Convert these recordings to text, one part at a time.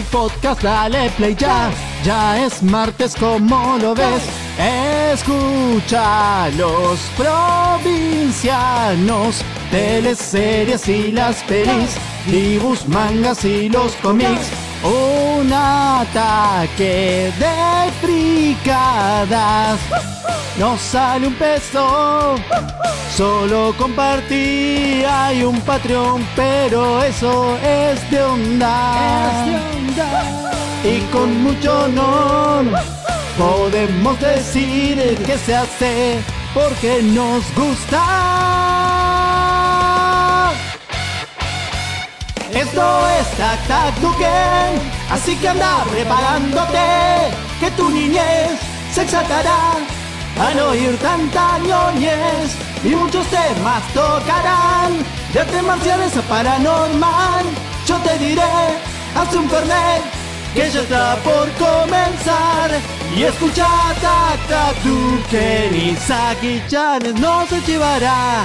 podcast, dale play ya. Ya es martes, como lo ves. Escucha los provincianos, teleseries y las pelis, dibujos, mangas y los cómics. Un ataque de fricadas. No sale un peso, solo compartí. Hay un Patreon, pero eso es de onda. Y con mucho honor podemos decir que se hace porque nos gusta. Esto es Tac Tac Tu Game, así que anda preparándote, que tu niñez se exaltará al oír tanta ñoñez, y muchos temas tocarán, de artes marciales a paranormal. Yo te diré, haz un fernet, que ya está por comenzar, y escucha Tac Tac Tu Game, y Saki-chan no se chivará.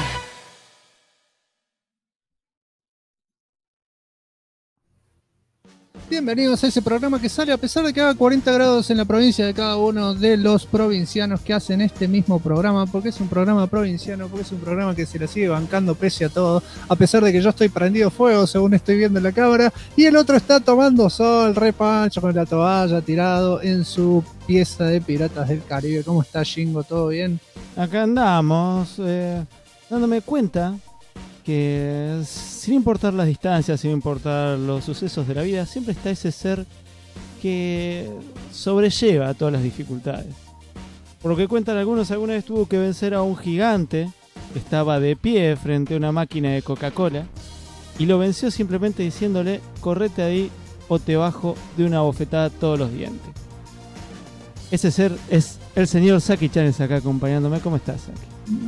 Bienvenidos a ese programa que sale a pesar de que haga 40 grados en la provincia de cada uno de los provincianos que hacen este mismo programa, porque es un programa provinciano, porque es un programa que se la sigue bancando pese a todo, a pesar de que yo estoy prendido fuego según estoy viendo en la cámara, y el otro está tomando sol, repancho con la toalla, tirado en su pieza de Piratas del Caribe. ¿Cómo está, Jingo? ¿Todo bien? Acá andamos, dándome cuenta que sin importar las distancias, sin importar los sucesos de la vida, siempre está ese ser que sobrelleva todas las dificultades. Por lo que cuentan algunos, alguna vez tuvo que vencer a un gigante que estaba de pie frente a una máquina de Coca-Cola, y lo venció simplemente diciéndole: correte ahí o te bajo de una bofetada todos los dientes. Ese ser es el señor Saki-chan, es acá acompañándome. ¿Cómo estás, Saki?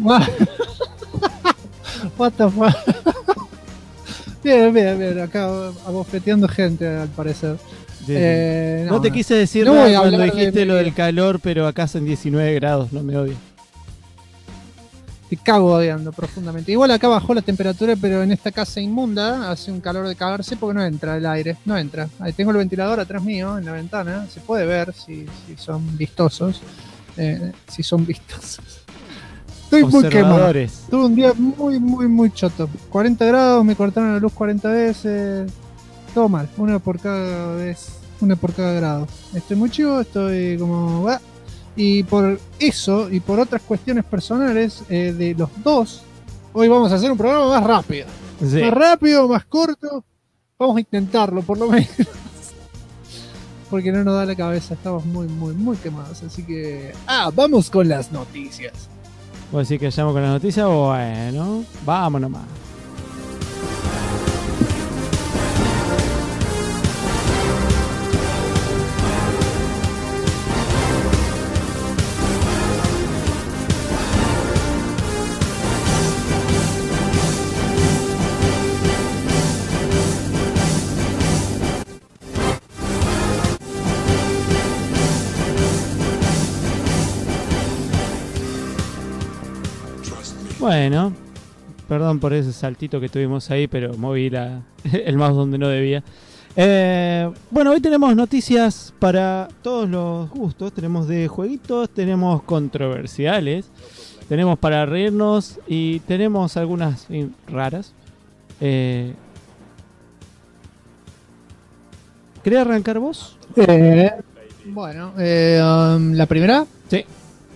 What the fuck. Bien, acá abofeteando gente al parecer. No te quise decir no nada cuando dijiste lo del calor, pero acá son 19 grados, no me odies. Te cago odiando profundamente. Igual acá bajó la temperatura, pero en esta casa inmunda hace un calor de cagarse porque no entra el aire, no entra. Ahí tengo el ventilador atrás mío en la ventana, se puede ver si son vistosos. Si son vistosos. Estoy muy quemado. Tuve un día muy choto. 40 grados, me cortaron la luz 40 veces. Todo mal, una por cada grado. Estoy muy chivo, estoy como... Y por eso, y por otras cuestiones personales de los dos, hoy vamos a hacer un programa más rápido. Sí. Más rápido, más corto. Vamos a intentarlo, por lo menos. Porque no nos da la cabeza, estamos muy quemados. Así que... vamos con las noticias. ¿Vos decís que vayamos con las noticias? Bueno, vamos nomás. Bueno, perdón por ese saltito que tuvimos ahí, pero moví el mouse donde no debía. Bueno, hoy tenemos noticias para todos los gustos. Tenemos de jueguitos, tenemos controversiales, tenemos para reírnos y tenemos algunas raras. ¿Querés arrancar vos? Bueno, ¿la primera? Sí.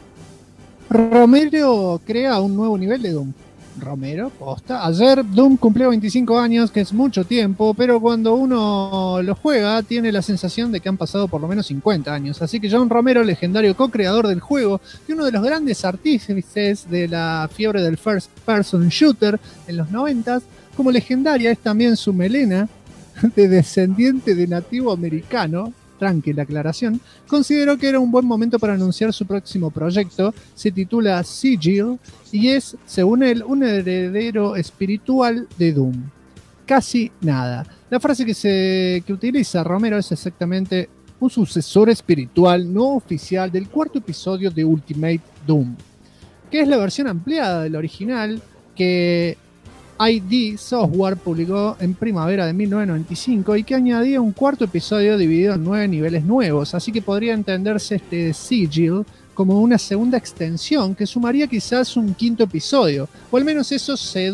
Romero crea un nuevo nivel de Doom. Romero, posta. Ayer Doom cumplió 25 años, que es mucho tiempo, pero cuando uno lo juega tiene la sensación de que han pasado por lo menos 50 años. Así que John Romero, legendario co-creador del juego y uno de los grandes artífices de la fiebre del first person shooter en los 90s, como legendaria es también su melena de descendiente de nativo americano. Tranqui la aclaración, consideró que era un buen momento para anunciar su próximo proyecto. Se titula Sigil y es, según él, un heredero espiritual de Doom. Casi nada. La frase que utiliza Romero es exactamente un sucesor espiritual no oficial del cuarto episodio de Ultimate Doom, que es la versión ampliada del original, que ID Software publicó en primavera de 1995 y que añadía un cuarto episodio dividido en 9 niveles nuevos, así que podría entenderse este Sigil como una segunda extensión que sumaría quizás un quinto episodio, o al menos eso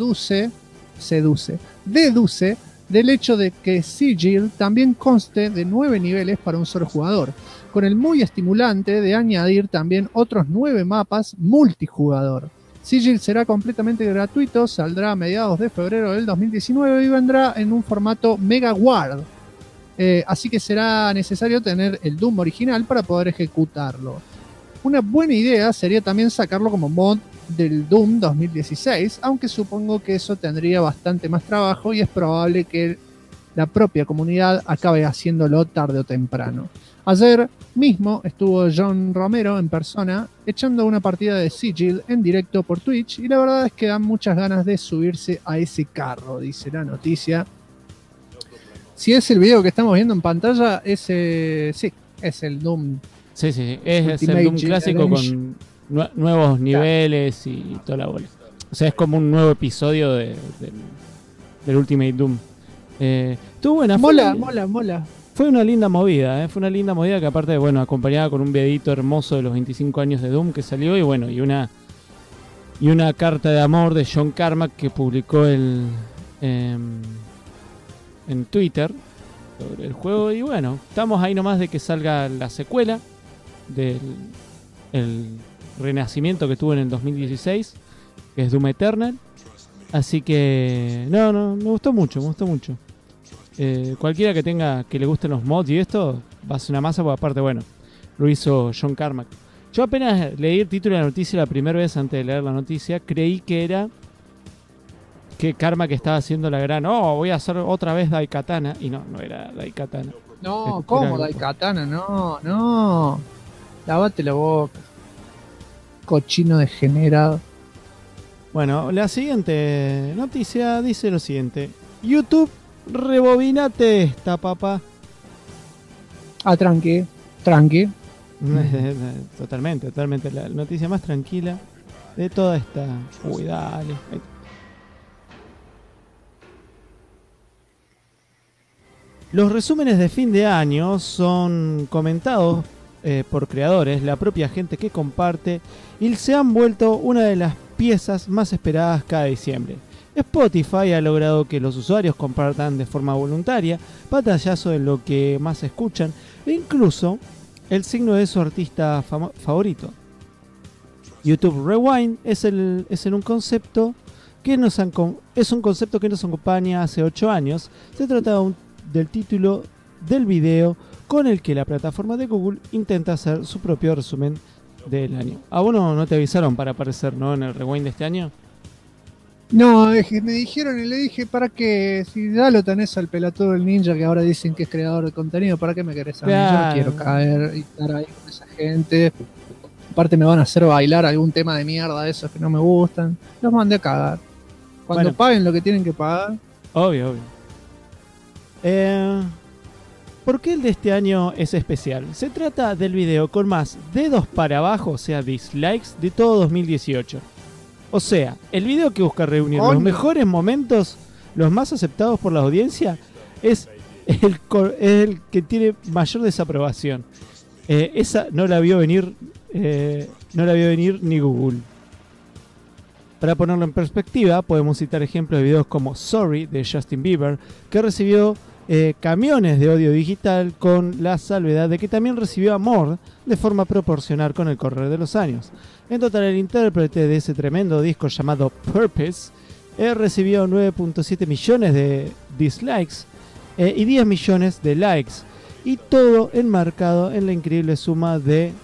deduce del hecho de que Sigil también conste de 9 niveles para un solo jugador, con el muy estimulante de añadir también otros 9 mapas multijugador. Sigil será completamente gratuito, saldrá a mediados de febrero del 2019 y vendrá en un formato Mega Ward. Así que será necesario tener el Doom original para poder ejecutarlo. Una buena idea sería también sacarlo como mod del Doom 2016, aunque supongo que eso tendría bastante más trabajo y es probable que la propia comunidad acabe haciéndolo tarde o temprano. Ayer mismo estuvo John Romero en persona echando una partida de Sigil en directo por Twitch y la verdad es que dan muchas ganas de subirse a ese carro, dice la noticia. Si es el video que estamos viendo en pantalla, sí, es el Doom. Sí, es el Doom clásico con nuevos niveles y toda la bola. O sea, es como un nuevo episodio del Ultimate Doom. Estuvo buena. Mola. Fue una linda movida, Fue una linda movida que aparte, bueno, acompañada con un videito hermoso de los 25 años de Doom que salió y bueno, y una carta de amor de John Carmack que publicó en Twitter sobre el juego y bueno, estamos ahí nomás de que salga la secuela del el renacimiento que tuvo en el 2016, que es Doom Eternal. Así que no, me gustó mucho. Cualquiera que le gusten los mods y esto va a ser una masa, porque aparte, bueno, lo hizo John Carmack. Yo apenas leí el título de la noticia la primera vez antes de leer la noticia, creí que era que Carmack estaba haciendo la gran, voy a hacer otra vez Daikatana, y no era Daikatana. No, ¿cómo Daikatana? No. Lávate la boca. Cochino degenerado. Bueno, la siguiente noticia dice lo siguiente. YouTube, rebobinate esta, papá. Tranqui. Totalmente. La noticia más tranquila de toda esta... Uy, dale. Los resúmenes de fin de año son comentados por creadores, la propia gente que comparte, y se han vuelto una de las piezas más esperadas cada diciembre. Spotify ha logrado que los usuarios compartan de forma voluntaria pantallazo de lo que más escuchan e incluso el signo de su artista favorito. YouTube Rewind es un concepto que nos acompaña hace 8 años. Se trata del título del video con el que la plataforma de Google intenta hacer su propio resumen del año. ¿A vos no te avisaron para aparecer, no, en el Rewind de este año? No, me dijeron y le dije, ¿para qué? Si ya lo tenés al pelotudo del ninja que ahora dicen que es creador de contenido, ¿para qué me querés a mí? Yo no quiero caer y estar ahí con esa gente. Aparte me van a hacer bailar algún tema de mierda de esos que no me gustan. Los mandé a cagar. Cuando paguen lo que tienen que pagar. Obvio. ¿Por qué el de este año es especial? Se trata del video con más dedos para abajo, o sea, dislikes, de todo 2018. O sea, el video que busca reunir los mejores momentos, los más aceptados por la audiencia, es el que tiene mayor desaprobación. Esa no la vio venir ni Google. Para ponerlo en perspectiva, podemos citar ejemplos de videos como Sorry de Justin Bieber, que recibió camiones de odio digital, con la salvedad de que también recibió amor de forma proporcional con el correr de los años. En total, el intérprete de ese tremendo disco llamado Purpose recibió 9.7 millones de dislikes y 10 millones de likes, y todo enmarcado en la increíble suma de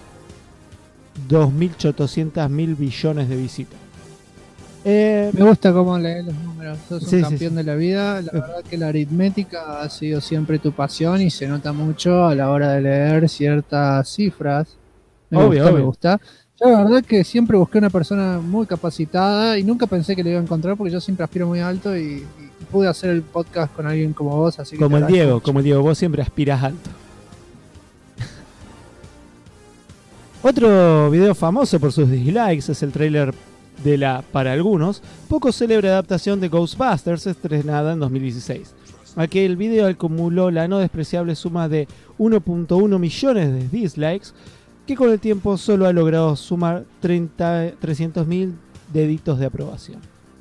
2.800.000 billones de visitas. Me gusta cómo lees los números, sos un campeón de la vida. La verdad que la aritmética ha sido siempre tu pasión y se nota mucho a la hora de leer ciertas cifras. Me gusta. Yo la verdad que siempre busqué una persona muy capacitada y nunca pensé que le iba a encontrar, porque yo siempre aspiro muy alto y pude hacer el podcast con alguien como vos, así que como el Diego, vos siempre aspiras alto. Otro video famoso por sus dislikes es el tráiler de la, para algunos, poco célebre adaptación de Ghostbusters estrenada en 2016. Aquel video acumuló la no despreciable suma de 1.1 millones de dislikes, que con el tiempo solo ha logrado sumar 300.000 deditos de aprobación.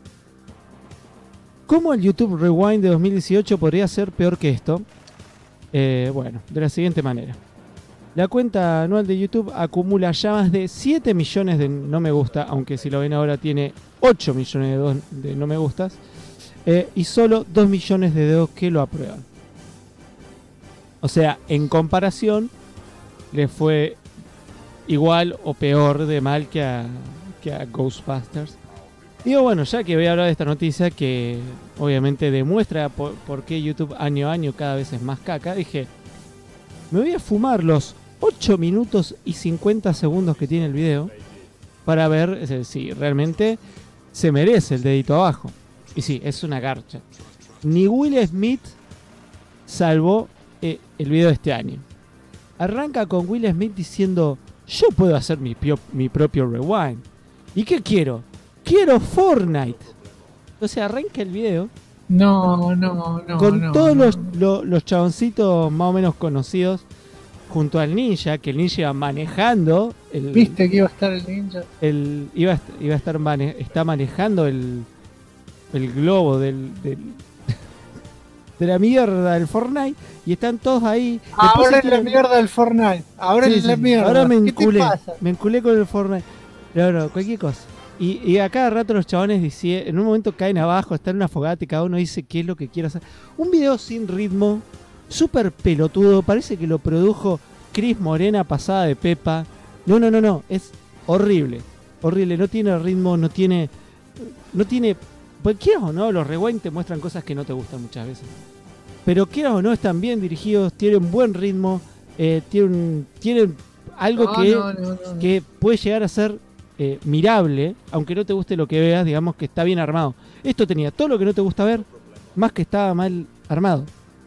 ¿Cómo el YouTube Rewind de 2018 podría ser peor que esto? Bueno, de la siguiente manera. La cuenta anual de YouTube acumula ya más de 7 millones de no me gusta, aunque si lo ven ahora tiene 8 millones de no me gustas, y solo 2 millones de dedos que lo aprueban. O sea, en comparación, le fue igual o peor de mal que a Ghostbusters. Digo, bueno, ya que voy a hablar de esta noticia que obviamente demuestra por qué YouTube año a año cada vez es más caca, dije, me voy a fumar los 8 minutos y 50 segundos que tiene el video para ver si realmente se merece el dedito abajo. Y sí, es una garcha. Ni Will Smith salvó el video de este año. Arranca con Will Smith diciendo, yo puedo hacer mi propio rewind. ¿Y qué quiero? Quiero Fortnite. O sea, arranca el video No. con todos los chaboncitos más o menos conocidos junto al ninja, que el ninja iba manejando. ¿Viste que iba a estar el ninja? Está manejando el globo de la mierda del Fortnite y están todos ahí. Ahora es la mierda del Fortnite. Ahora es la mierda. Ahora me ¿Qué te enculé. pasa? Me enculé con el Fortnite. No, cualquier cosa. Y a cada rato los chabones en un momento caen abajo, están en una fogata y cada uno dice qué es lo que quiere hacer. Un video sin ritmo, súper pelotudo, parece que lo produjo Cris Morena pasada de Pepa. No, es horrible. Horrible, no tiene ritmo, no tiene... Pues quieras o no, los rewind te muestran cosas que no te gustan muchas veces. Pero quieras o no, están bien dirigidos, tienen buen ritmo, tienen algo que puede llegar a ser mirable, aunque no te guste lo que veas, digamos que está bien armado. Esto tenía todo lo que no te gusta ver, más que estaba mal armado.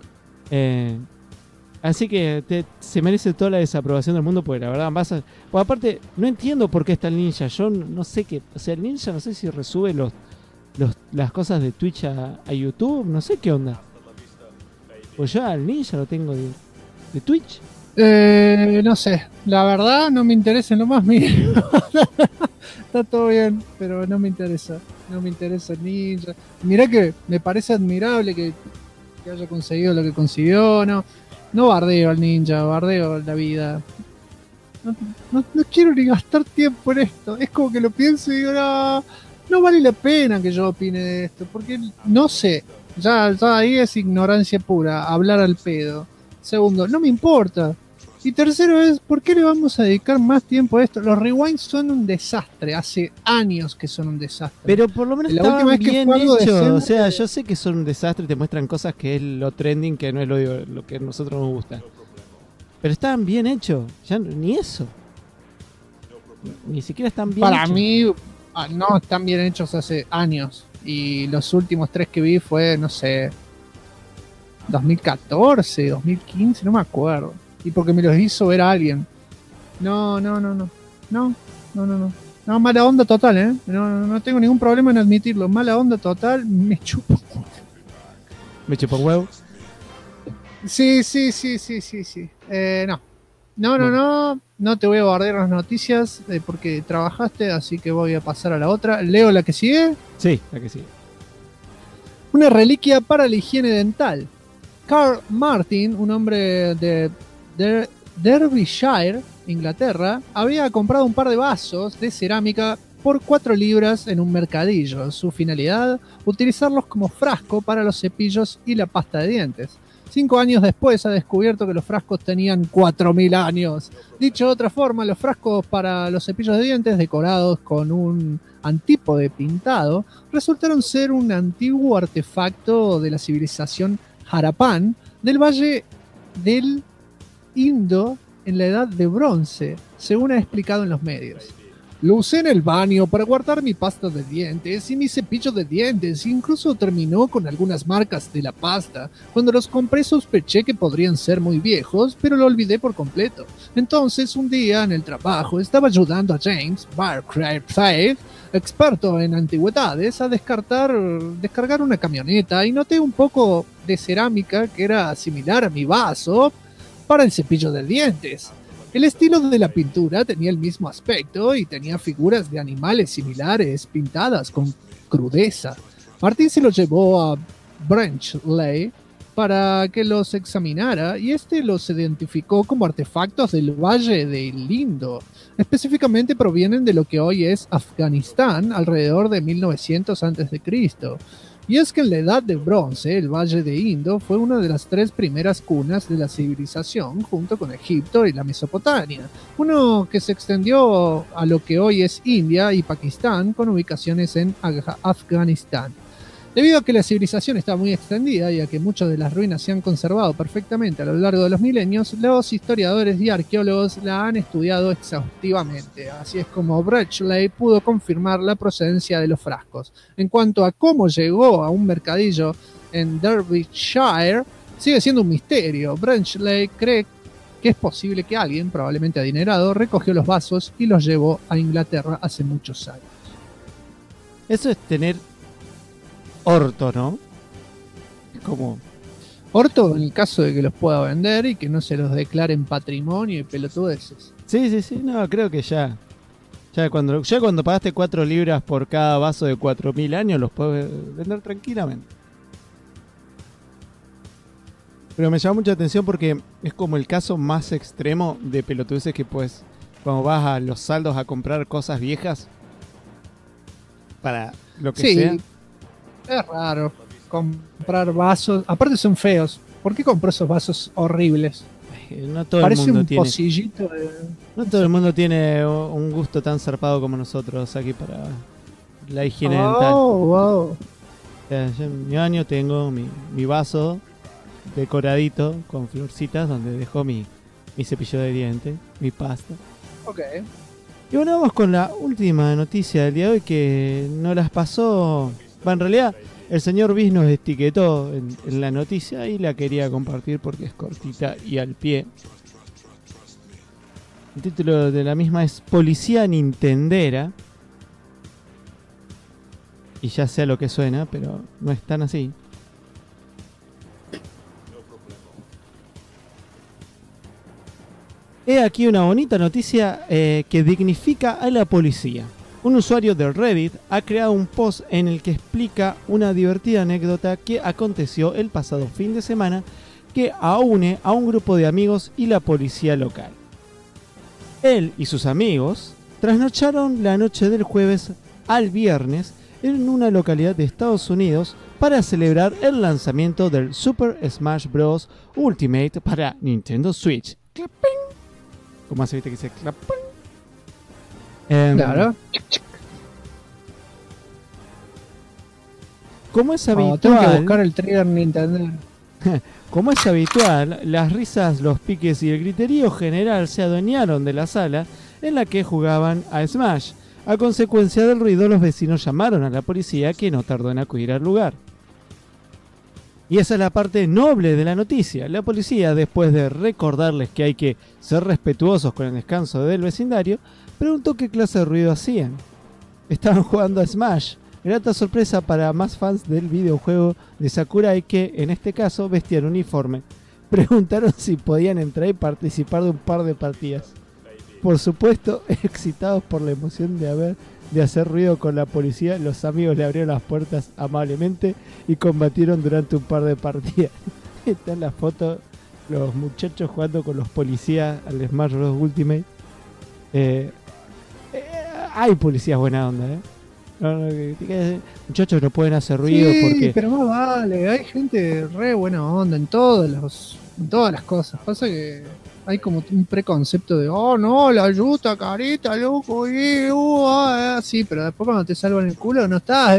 Así que se merece toda la desaprobación del mundo, porque la verdad pues aparte, no entiendo por qué está el ninja. Yo no sé qué, o sea, el ninja no sé si resube las cosas de Twitch a YouTube, no sé qué onda. Pues ya el ninja lo tengo de Twitch. No sé, la verdad no me interesa en lo más mínimo. Está todo bien, pero no me interesa. No me interesa el ninja. Mirá que me parece admirable que haya conseguido lo que consiguió. No bardeo al ninja, bardeo la vida. No quiero ni gastar tiempo en esto. Es como que lo pienso y digo, no vale la pena que yo opine de esto, porque no sé. Ya ahí es ignorancia pura, hablar al pedo. Segundo, no me importa. Y tercero es, ¿por qué le vamos a dedicar más tiempo a esto? Los rewinds son un desastre, hace años que son un desastre. Pero por lo menos estaban bien hechos. O sea, yo sé que son un desastre y te muestran cosas que es lo trending, que no es lo que a nosotros nos gusta. Pero estaban bien hechos, ya ni eso. Ni siquiera están bien Para hechos. mí, no están bien hechos hace años. Y los últimos 3 que vi fue, no sé, 2014, 2015, no me acuerdo. Y porque me los hizo ver a alguien. No, mala onda total, ¿eh? No tengo ningún problema en admitirlo. Mala onda total, me chupo. Me chupa un huevo. Sí. No te voy a bardear las noticias porque trabajaste, así que voy a pasar a la otra. ¿Leo la que sigue? Sí, la que sigue. Una reliquia para la higiene dental. Carl Martin, un hombre de Derbyshire, Inglaterra, había comprado un par de vasos de cerámica por 4 libras en un mercadillo. Su finalidad, utilizarlos como frasco para los cepillos y la pasta de dientes. 5 años después ha descubierto que los frascos tenían 4.000 años. Dicho de otra forma, los frascos para los cepillos de dientes decorados con un antípode pintado resultaron ser un antiguo artefacto de la civilización Harappan del Valle del Indo en la Edad de Bronce, según ha explicado en los medios. Lo usé en el baño para guardar mi pasta de dientes y mi cepillo de dientes. Incluso terminó con algunas marcas de la pasta. Cuando los compré sospeché que podrían ser muy viejos, pero lo olvidé por completo. Entonces, un día en el trabajo estaba ayudando a James Barclay, experto en antigüedades, a descargar una camioneta y noté un poco de cerámica que era similar a mi vaso para el cepillo de dientes. El estilo de la pintura tenía el mismo aspecto y tenía figuras de animales similares pintadas con crudeza. Martín se los llevó a Brenchley para que los examinara y este los identificó como artefactos del Valle de Indo. Específicamente provienen de lo que hoy es Afganistán, alrededor de 1900 a.C. Y es que en la Edad de Bronce, el Valle de Indo fue una de las 3 primeras cunas de la civilización, junto con Egipto y la Mesopotamia, uno que se extendió a lo que hoy es India y Pakistán, con ubicaciones en Afganistán. Debido a que la civilización está muy extendida y a que muchas de las ruinas se han conservado perfectamente a lo largo de los milenios, los historiadores y arqueólogos la han estudiado exhaustivamente. Así es como Brenchley pudo confirmar la procedencia de los frascos. En cuanto a cómo llegó a un mercadillo en Derbyshire, sigue siendo un misterio. Brenchley cree que es posible que alguien, probablemente adinerado, recogió los vasos y los llevó a Inglaterra hace muchos años. Eso es tener orto, ¿no? Como orto en el caso de que los pueda vender y que no se los declaren patrimonio y pelotudeces. Sí, no, creo que ya cuando pagaste 4 libras por cada vaso de 4000 años los puedes vender tranquilamente. Pero me llama mucha atención porque es como el caso más extremo de pelotudeces que pues cuando vas a los saldos a comprar cosas viejas para lo que sea. Es raro comprar vasos. Aparte son feos. ¿Por qué compró esos vasos horribles? No todo Parece el mundo un tiene, pocillito de... No todo el mundo tiene un gusto tan zarpado como nosotros aquí para la higiene dental. Wow. O sea, yo en mi baño tengo mi vaso decoradito con florcitas donde dejo mi cepillo de dientes, mi pasta. Ok. Y bueno, vamos con la última noticia del día de hoy que nos las pasó... En realidad, el señor Bis nos etiquetó en la noticia y la quería compartir porque es cortita y al pie. El título de la misma es Policía Nintendera. Y ya sé a lo que suena, pero no es tan así. He aquí una bonita noticia que dignifica a la policía. Un usuario de Reddit ha creado un post en el que explica una divertida anécdota que aconteció el pasado fin de semana que aúne a un grupo de amigos y la policía local. Él y sus amigos trasnocharon la noche del jueves al viernes en una localidad de Estados Unidos para celebrar el lanzamiento del Super Smash Bros. Ultimate para Nintendo Switch. ¡Claping! ¿Cómo hace? ¿Viste que dice claping? Claro. Como es Tengo que habitual, buscar el trigger Nintendo. como es habitual, las risas, los piques y el griterío general se adueñaron de la sala en la que jugaban a Smash. A consecuencia del ruido, los vecinos llamaron a la policía, que no tardó en acudir al lugar. Y esa es la parte noble de la noticia. La policía, después de recordarles que hay que ser respetuosos con el descanso del vecindario, preguntó qué clase de ruido hacían. Estaban jugando a Smash. Grata sorpresa para más fans del videojuego de Sakurai que, en este caso, vestían uniforme. Preguntaron si podían entrar y participar de un par de partidas. Por supuesto, excitados por la emoción de hacer ruido con la policía, los amigos le abrieron las puertas amablemente y combatieron durante un par de partidas. Está en la foto los muchachos jugando con los policías al Smash Bros. Ultimate. Hay policías buena onda, muchachos no pueden hacer ruido porque... pero más vale, hay gente re buena onda en todas las cosas. Pasa que hay como un preconcepto de, oh no, la yuta, carita, loco, sí, pero después cuando te salvan el culo no estás,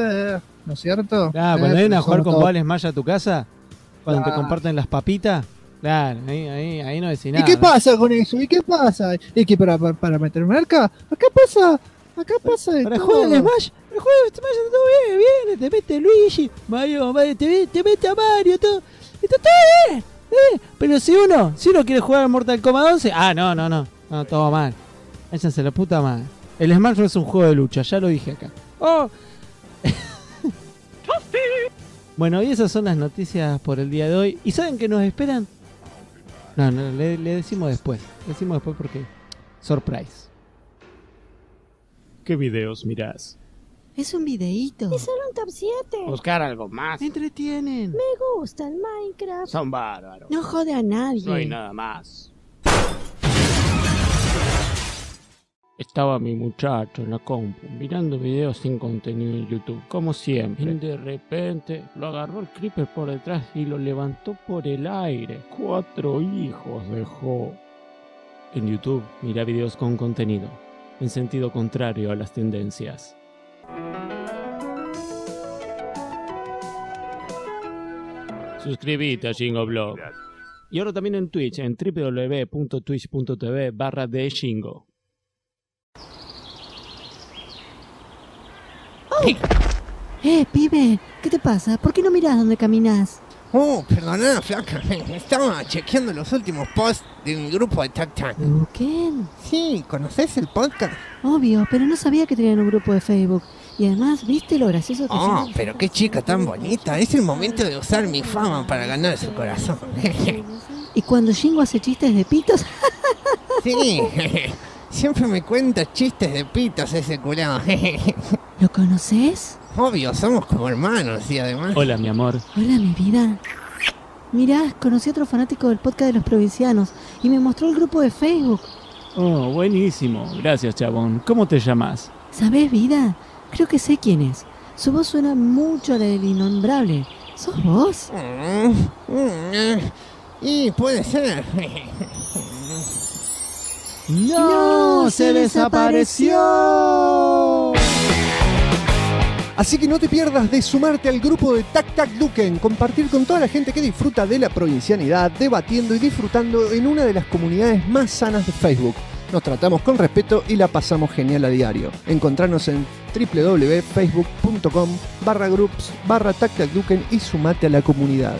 ¿no es cierto? Cuando vienen a jugar con vos al Smash a tu casa, cuando te comparten las papitas, Claro, ahí no decís ¿Y nada. qué pasa con eso? ¿Y qué pasa? Es que para meterme acá pasa de Para todo. jugar al Smash, está todo bien, te mete Luigi, Mario, te mete a Mario, todo. Está todo bien. Pero si uno quiere jugar al Mortal Kombat 11, no, todo mal. Échense la puta madre. El Smash no es un juego de lucha, ya lo dije acá. ¡Oh! Bueno, y esas son las noticias por el día de hoy. ¿Y saben qué nos esperan? No, le decimos después. Le decimos después porque... Surprise. ¿Qué videos mirás? Es un videíto. Es solo un top 7. Buscar algo más. Me entretienen. Me gusta el Minecraft. Son bárbaros. No jode a nadie. No hay nada más. Estaba mi muchacho en la compu mirando videos sin contenido en YouTube, como siempre. Y de repente lo agarró el creeper por detrás y lo levantó por el aire. 4 hijos dejó. En YouTube, mira videos con contenido, en sentido contrario a las tendencias. Suscríbete a Shingoblog. Y ahora también en Twitch, en www.twitch.tv/theshingo. Pibe, ¿qué te pasa? ¿Por qué no mirás dónde caminás? Oh, perdona, flaca. Estaba chequeando los últimos posts de mi grupo de Tac Tac. ¿Qué? Sí, ¿conoces el podcast? Obvio, pero no sabía que tenían un grupo de Facebook. Y además, ¿viste lo gracioso que Oh, son? pero qué chica tan bonita. Es el momento de usar mi fama para ganar su corazón. Y cuando Shingo hace chistes de pitos, Sí, siempre me cuenta chistes de pitos ese culado. ¿lo conoces? Obvio, somos como hermanos y además... Hola, mi amor. Hola, mi vida. Mirá, conocí a otro fanático del podcast de los provincianos y me mostró el grupo de Facebook. Oh, buenísimo. Gracias, chabón. ¿Cómo te llamas? ¿Sabés, vida? Creo que sé quién es. Su voz suena mucho a la del innombrable. ¿Sos vos? Y puede ser. ¡No! ¡Se desapareció! Así que no te pierdas de sumarte al grupo de Tac Tac Duken, compartir con toda la gente que disfruta de la provincianidad, debatiendo y disfrutando en una de las comunidades más sanas de Facebook. Nos tratamos con respeto y la pasamos genial a diario. Encontranos en www.facebook.com/groups/TacTacDuken y sumate a la comunidad.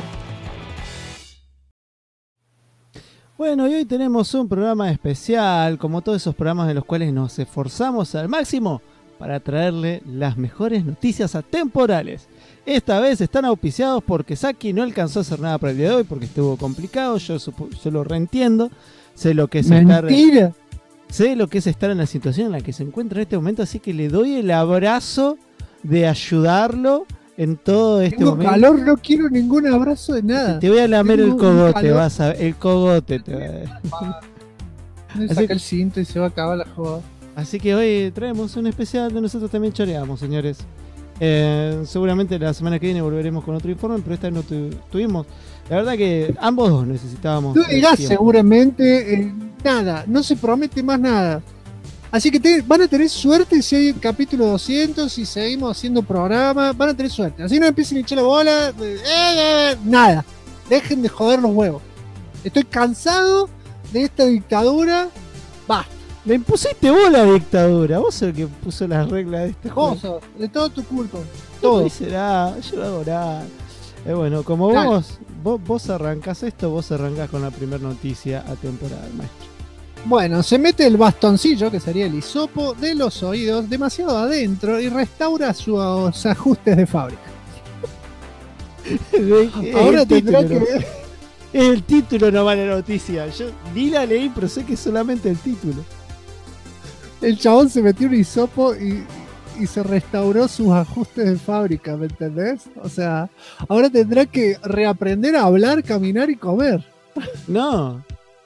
Bueno, y hoy tenemos un programa especial, como todos esos programas en los cuales nos esforzamos al máximo para traerle las mejores noticias atemporales. Esta vez están auspiciados porque Saki no alcanzó a hacer nada para el día de hoy porque estuvo complicado, yo lo reentiendo, sé lo que es Mentira. sé lo que es estar en la situación en la que se encuentra en este momento, así que le doy el abrazo de ayudarlo en todo este Tengo momento. calor, no quiero ningún abrazo de nada. Te voy a lamer Tengo el cogote, calor. vas a el cogote te Me Así saca que- el cinto y se va a acabar la joda. Así que hoy traemos un especial de Nosotros También Choreamos, señores. Seguramente la semana que viene volveremos con otro informe, pero esta vez no tuvimos. La verdad que ambos dos necesitábamos. Tú dirás tiempo. seguramente nada, no se promete más nada. Así que van a tener suerte si hay capítulo 200, si seguimos haciendo programa, van a tener suerte. Así no empiecen a echar la bola, nada. Dejen de joder los huevos. Estoy cansado de esta dictadura. Basta. Le impusiste vos la dictadura, vos sos el que puso las reglas de este juego. Vos sos, de todo tu culpa. Todo. Todo. Será, yo hago nada. Bueno, como Dale. vos arrancás esto, vos arrancás con la primera noticia atemporal, maestro. Bueno, se mete el bastoncillo, que sería el hisopo, de los oídos demasiado adentro y restaura sus ajustes de fábrica. Ahora tendrá que ver. El título no va la noticia. Yo ni la leí, pero sé que es solamente el título. El chabón se metió un hisopo y se restauró sus ajustes de fábrica, ¿me entendés? O sea, ahora tendrá que reaprender a hablar, caminar y comer. No.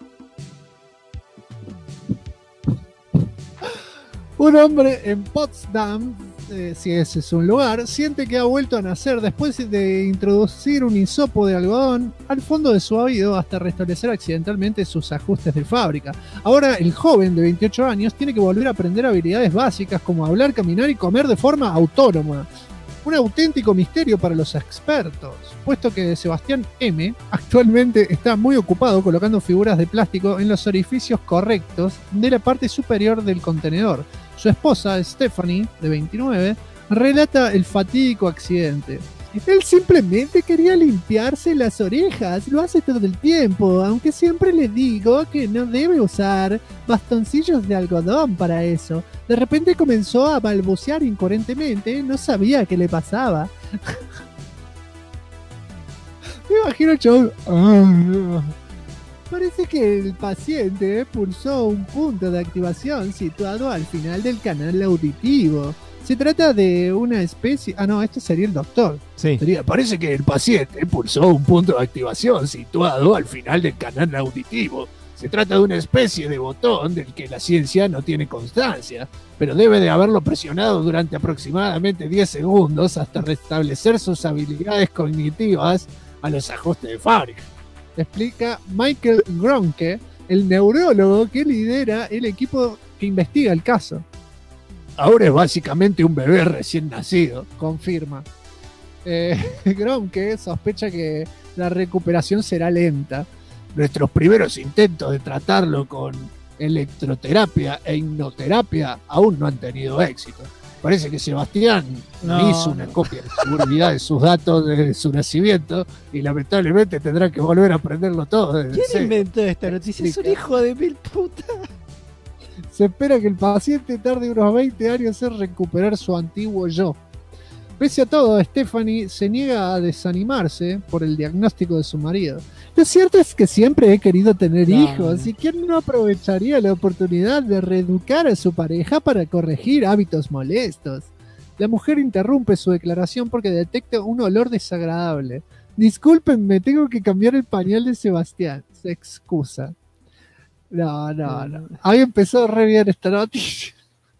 Un hombre en Potsdam, si ese es un lugar, siente que ha vuelto a nacer después de introducir un hisopo de algodón al fondo de su oído hasta restablecer accidentalmente sus ajustes de fábrica. Ahora el joven de 28 años tiene que volver a aprender habilidades básicas como hablar, caminar y comer de forma autónoma. Un auténtico misterio para los expertos, puesto que Sebastián M. actualmente está muy ocupado colocando figuras de plástico en los orificios correctos de la parte superior del contenedor. Su esposa, Stephanie, de 29, relata el fatídico accidente. Él simplemente quería limpiarse las orejas, lo hace todo el tiempo, aunque siempre le digo que no debe usar bastoncillos de algodón para eso. De repente comenzó a balbucear incoherentemente, no sabía qué le pasaba. Me imagino el chabón. Parece que el paciente pulsó un punto de activación situado al final del canal auditivo. Se trata de una especie... Ah, no, este sería el doctor. Sí. Parece que el paciente pulsó un punto de activación situado al final del canal auditivo. Se trata de una especie de botón del que la ciencia no tiene constancia, pero debe de haberlo presionado durante aproximadamente 10 segundos hasta restablecer sus habilidades cognitivas a los ajustes de fábrica. Explica Michael Gronke, el neurólogo que lidera el equipo que investiga el caso. Ahora es básicamente un bebé recién nacido. Confirma. Gronke sospecha que la recuperación será lenta. Nuestros primeros intentos de tratarlo con electroterapia e hipnoterapia aún no han tenido éxito. Parece que Sebastián hizo una copia de seguridad de sus datos desde su nacimiento y lamentablemente tendrá que volver a aprenderlo todo desde ¿Quién cero. inventó esta noticia? Es un hijo de mil puta. Se espera que el paciente tarde unos 20 años en recuperar su antiguo yo. Pese a todo, Stephanie se niega a desanimarse por el diagnóstico de su marido. Lo cierto es que siempre he querido tener hijos, y ¿quién no aprovecharía la oportunidad de reeducar a su pareja para corregir hábitos molestos? La mujer interrumpe su declaración porque detecta un olor desagradable. Discúlpenme, tengo que cambiar el pañal de Sebastián. Se excusa. No. Había empezado re bien esta noticia.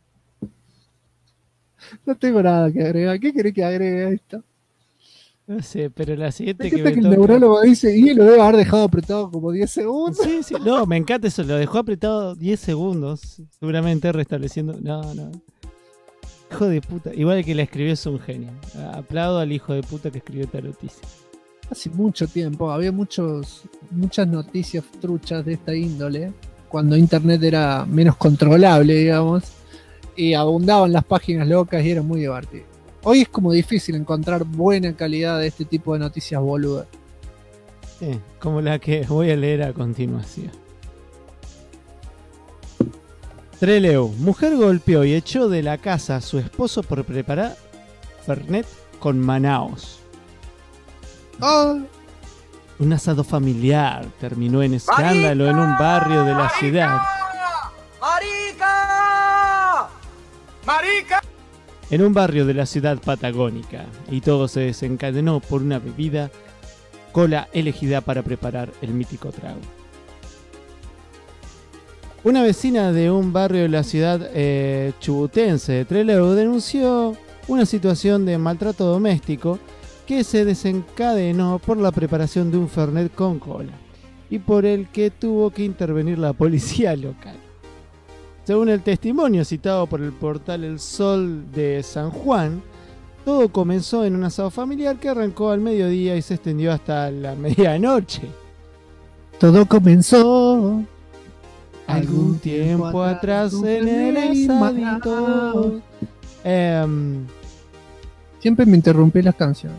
No tengo nada que agregar. ¿Qué querés que agregue a esto? No sé, pero la siguiente Me que encanta me que el toca... neurólogo dice, y lo debe haber dejado apretado como 10 segundos. Sí, no, me encanta eso. Lo dejó apretado 10 segundos. Seguramente restableciendo... No. Hijo de puta. Igual el que la escribió es un genio. Aplaudo al hijo de puta que escribió esta noticia. Hace mucho tiempo había muchas noticias truchas de esta índole, cuando internet era menos controlable, digamos, y abundaban las páginas locas y era muy divertido. Hoy es como difícil encontrar buena calidad de este tipo de noticias boludas. Sí, como la que voy a leer a continuación. Trelew. Mujer golpeó y echó de la casa a su esposo por preparar Fernet con Manaos. Un asado familiar terminó en escándalo en un barrio de la ciudad. ¡Marica! En un barrio de la ciudad patagónica, y todo se desencadenó por una bebida cola elegida para preparar el mítico trago. Una vecina de un barrio de la ciudad chubutense de Trelew denunció una situación de maltrato doméstico que se desencadenó por la preparación de un Fernet con cola y por el que tuvo que intervenir la policía local. Según el testimonio citado por el portal El Sol de San Juan, todo comenzó en un asado familiar que arrancó al mediodía y se extendió hasta la medianoche. Todo comenzó algún tiempo atrás en el asadito. Siempre me interrumpí las canciones.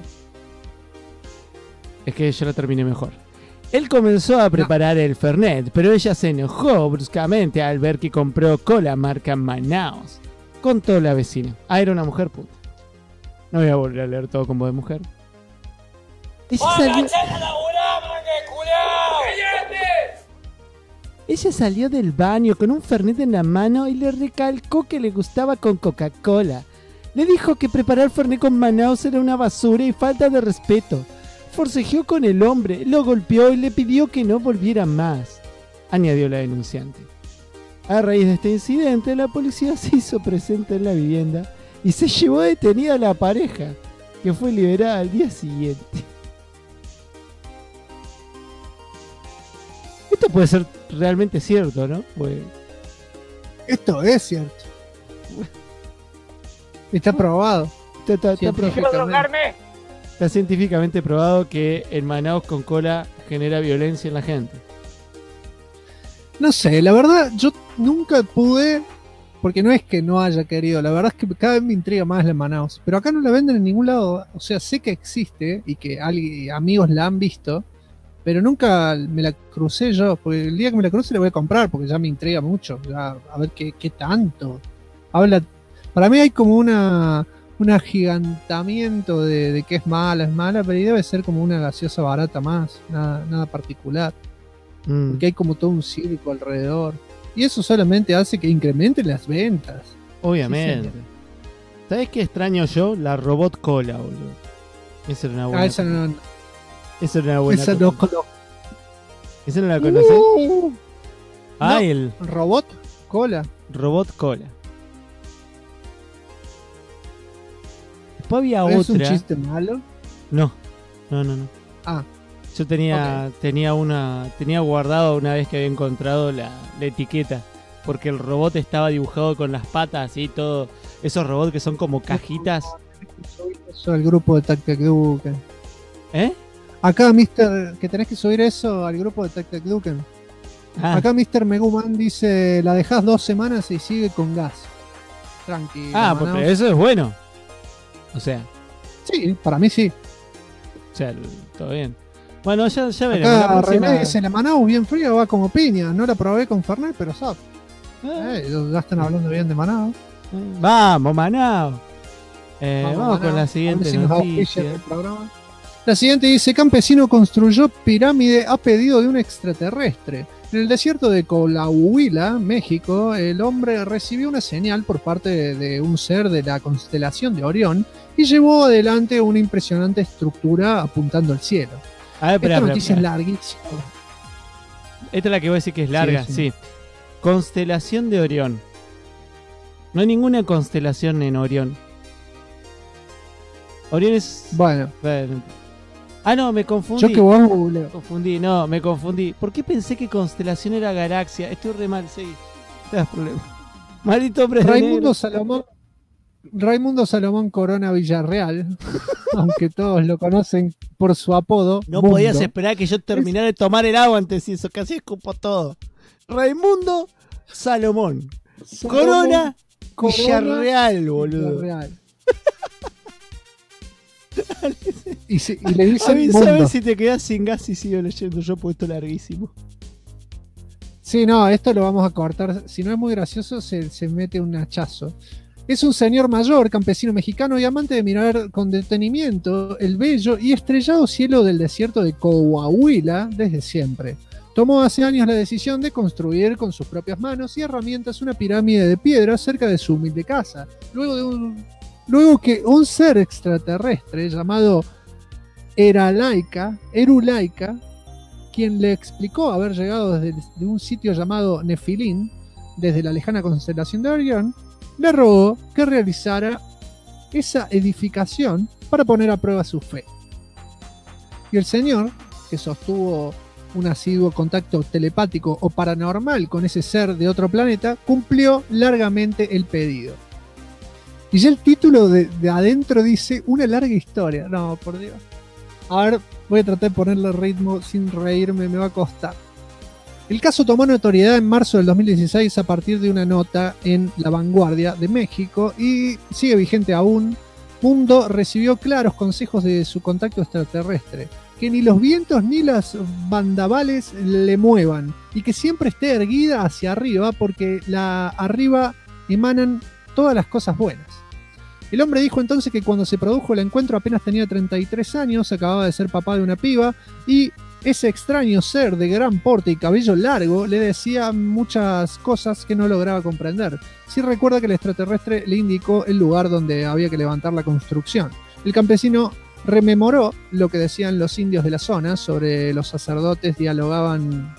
Es que yo la terminé mejor. Él comenzó a preparar el Fernet, pero ella se enojó bruscamente al ver que compró cola marca Manaos. Contó la vecina. Era una mujer puta. No voy a volver a leer todo como de mujer. Ella salió del baño con un Fernet en la mano y le recalcó que le gustaba con Coca-Cola. Le dijo que preparar Fernet con Manaos era una basura y falta de respeto. Forcejeó con el hombre, lo golpeó y le pidió que no volviera más, añadió la denunciante. A raíz de este incidente, la policía se hizo presente en la vivienda y se llevó detenida a la pareja, que fue liberada al día siguiente. Esto puede ser realmente cierto, ¿no? Esto es cierto. Está probado. Está Científicamente. está científicamente probado que el Manaos con cola genera violencia en la gente. No sé, la verdad, yo nunca pude, porque no es que no haya querido, la verdad es que cada vez me intriga más la Manaus, pero acá no la venden en ningún lado, o sea, sé que existe y que amigos la han visto, pero nunca me la crucé yo, porque el día que me la cruce la voy a comprar, porque ya me intriga mucho, ya, a ver qué tanto. Habla, para mí hay como un agigantamiento de que es mala, pero ahí debe ser como una gaseosa barata más, nada particular. Porque hay como todo un circo alrededor. Y eso solamente hace que incremente las ventas. Obviamente. Sí, ¿Sabes qué extraño yo? La robot cola, boludo. Esa era una buena. esa no, Esa era una buena. esa no conozco. ¿Esa no la conocés? No. El ¿Robot? ¿Cola? robot cola. Después había ¿Es un otra. chiste malo? No. Ah, Yo tenía guardado una vez que había encontrado la etiqueta. Porque el robot estaba dibujado con las patas y todo. Esos robots que son como cajitas. eso al grupo de Tac Tac Duken. ¿Eh? Acá, Mister, que tenés que subir eso al grupo de Tac Tac Duken. Ah, Acá Mr. Meguman dice, la dejás 2 semanas y sigue con gas. Tranquilo. pero eso es bueno. O sea, Sí, para mí sí. todo bien. Bueno, ya veremos. Acá La próxima- René dice, la Manaus bien fría va como piña. No la probé con Fernet, pero sabe. Ah, Ya están hablando bien de Manaus. Vamos, Manao. Vamos con la A siguiente ver si nos noticia. auspicia el programa. La siguiente dice, campesino construyó pirámide a pedido de un extraterrestre. En el desierto de Coahuila, México, el hombre recibió una señal por parte de un ser de la constelación de Orión y llevó adelante una impresionante estructura apuntando al cielo. A ver, Esta noticia es larguísima. Esta es la que voy a decir que es larga, Sí, sí. sí. Constelación de Orión. No hay ninguna constelación en Orión. Orión es... Bueno, Ah, no, me confundí. yo que vos googleo. Me confundí. ¿Por qué pensé que constelación era galaxia? Estoy re mal, seguí. Te das problema. Maldito hombre de negro. Raimundo Salomón Corona Villarreal, aunque todos lo conocen por su apodo. No Mundo. podías esperar que yo terminara de tomar el agua antes de eso, casi escupo todo. Raimundo Salomón. Corona Villarreal, boludo. Villarreal. y le dicen Avísame Mundo. si te quedas sin gas y sigo leyendo yo, porque esto es larguísimo. Sí, no, esto lo vamos a cortar. Si no es muy gracioso, se mete un hachazo. Es un señor mayor, campesino mexicano y amante de mirar con detenimiento el bello y estrellado cielo del desierto de Coahuila desde siempre. Tomó hace años la decisión de construir con sus propias manos y herramientas una pirámide de piedra cerca de su humilde casa. Luego que un ser extraterrestre llamado Erulaika, quien le explicó haber llegado de un sitio llamado Nefilín, desde la lejana constelación de Orión, le rogó que realizara esa edificación para poner a prueba su fe. Y el señor, que sostuvo un asiduo contacto telepático o paranormal con ese ser de otro planeta, cumplió largamente el pedido. Y ya el título de adentro dice, una larga historia. No, por Dios. A ver, voy a tratar de ponerle ritmo sin reírme, me va a costar. El caso tomó notoriedad en marzo del 2016 a partir de una nota en La Vanguardia de México y sigue vigente aún. Mundo recibió claros consejos de su contacto extraterrestre, que ni los vientos ni las bandavales le muevan y que siempre esté erguida hacia arriba porque arriba emanan todas las cosas buenas. El hombre dijo entonces que cuando se produjo el encuentro apenas tenía 33 años, acababa de ser papá de una piba y ese extraño ser de gran porte y cabello largo le decía muchas cosas que no lograba comprender. Sí recuerda que el extraterrestre le indicó el lugar donde había que levantar la construcción. El campesino rememoró lo que decían los indios de la zona sobre que los sacerdotes dialogaban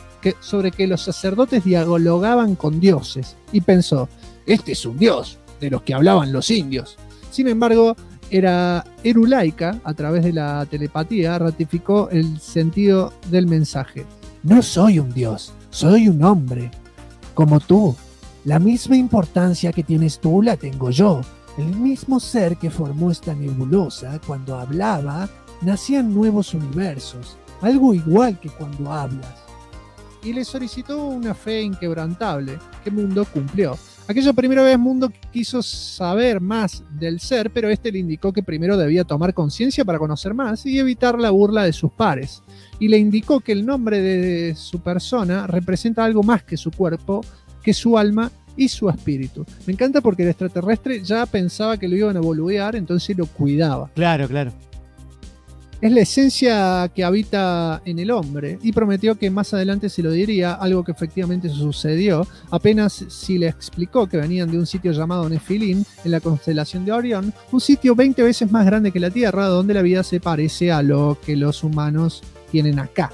con dioses y pensó, este es un dios de los que hablaban los indios. Sin embargo, Erulaika, a través de la telepatía, ratificó el sentido del mensaje. No soy un dios, soy un hombre, como tú. La misma importancia que tienes tú la tengo yo. El mismo ser que formó esta nebulosa, cuando hablaba, nacían nuevos universos, algo igual que cuando hablas. Y le solicitó una fe inquebrantable, que Mundo cumplió. Aquella primera vez Mundo quiso saber más del ser, pero este le indicó que primero debía tomar conciencia para conocer más y evitar la burla de sus pares. Y le indicó que el nombre de su persona representa algo más que su cuerpo, que su alma y su espíritu. Me encanta porque el extraterrestre ya pensaba que lo iban a boludear, entonces lo cuidaba. Claro, claro. Es la esencia que habita en el hombre y prometió que más adelante se lo diría, algo que efectivamente sucedió. Apenas si le explicó que venían de un sitio llamado Nefilín, en la constelación de Orión, un sitio 20 veces más grande que la Tierra, donde la vida se parece a lo que los humanos tienen acá.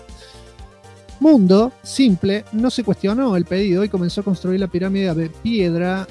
Mundo, simple, no se cuestionó el pedido y comenzó a construir la pirámide de piedra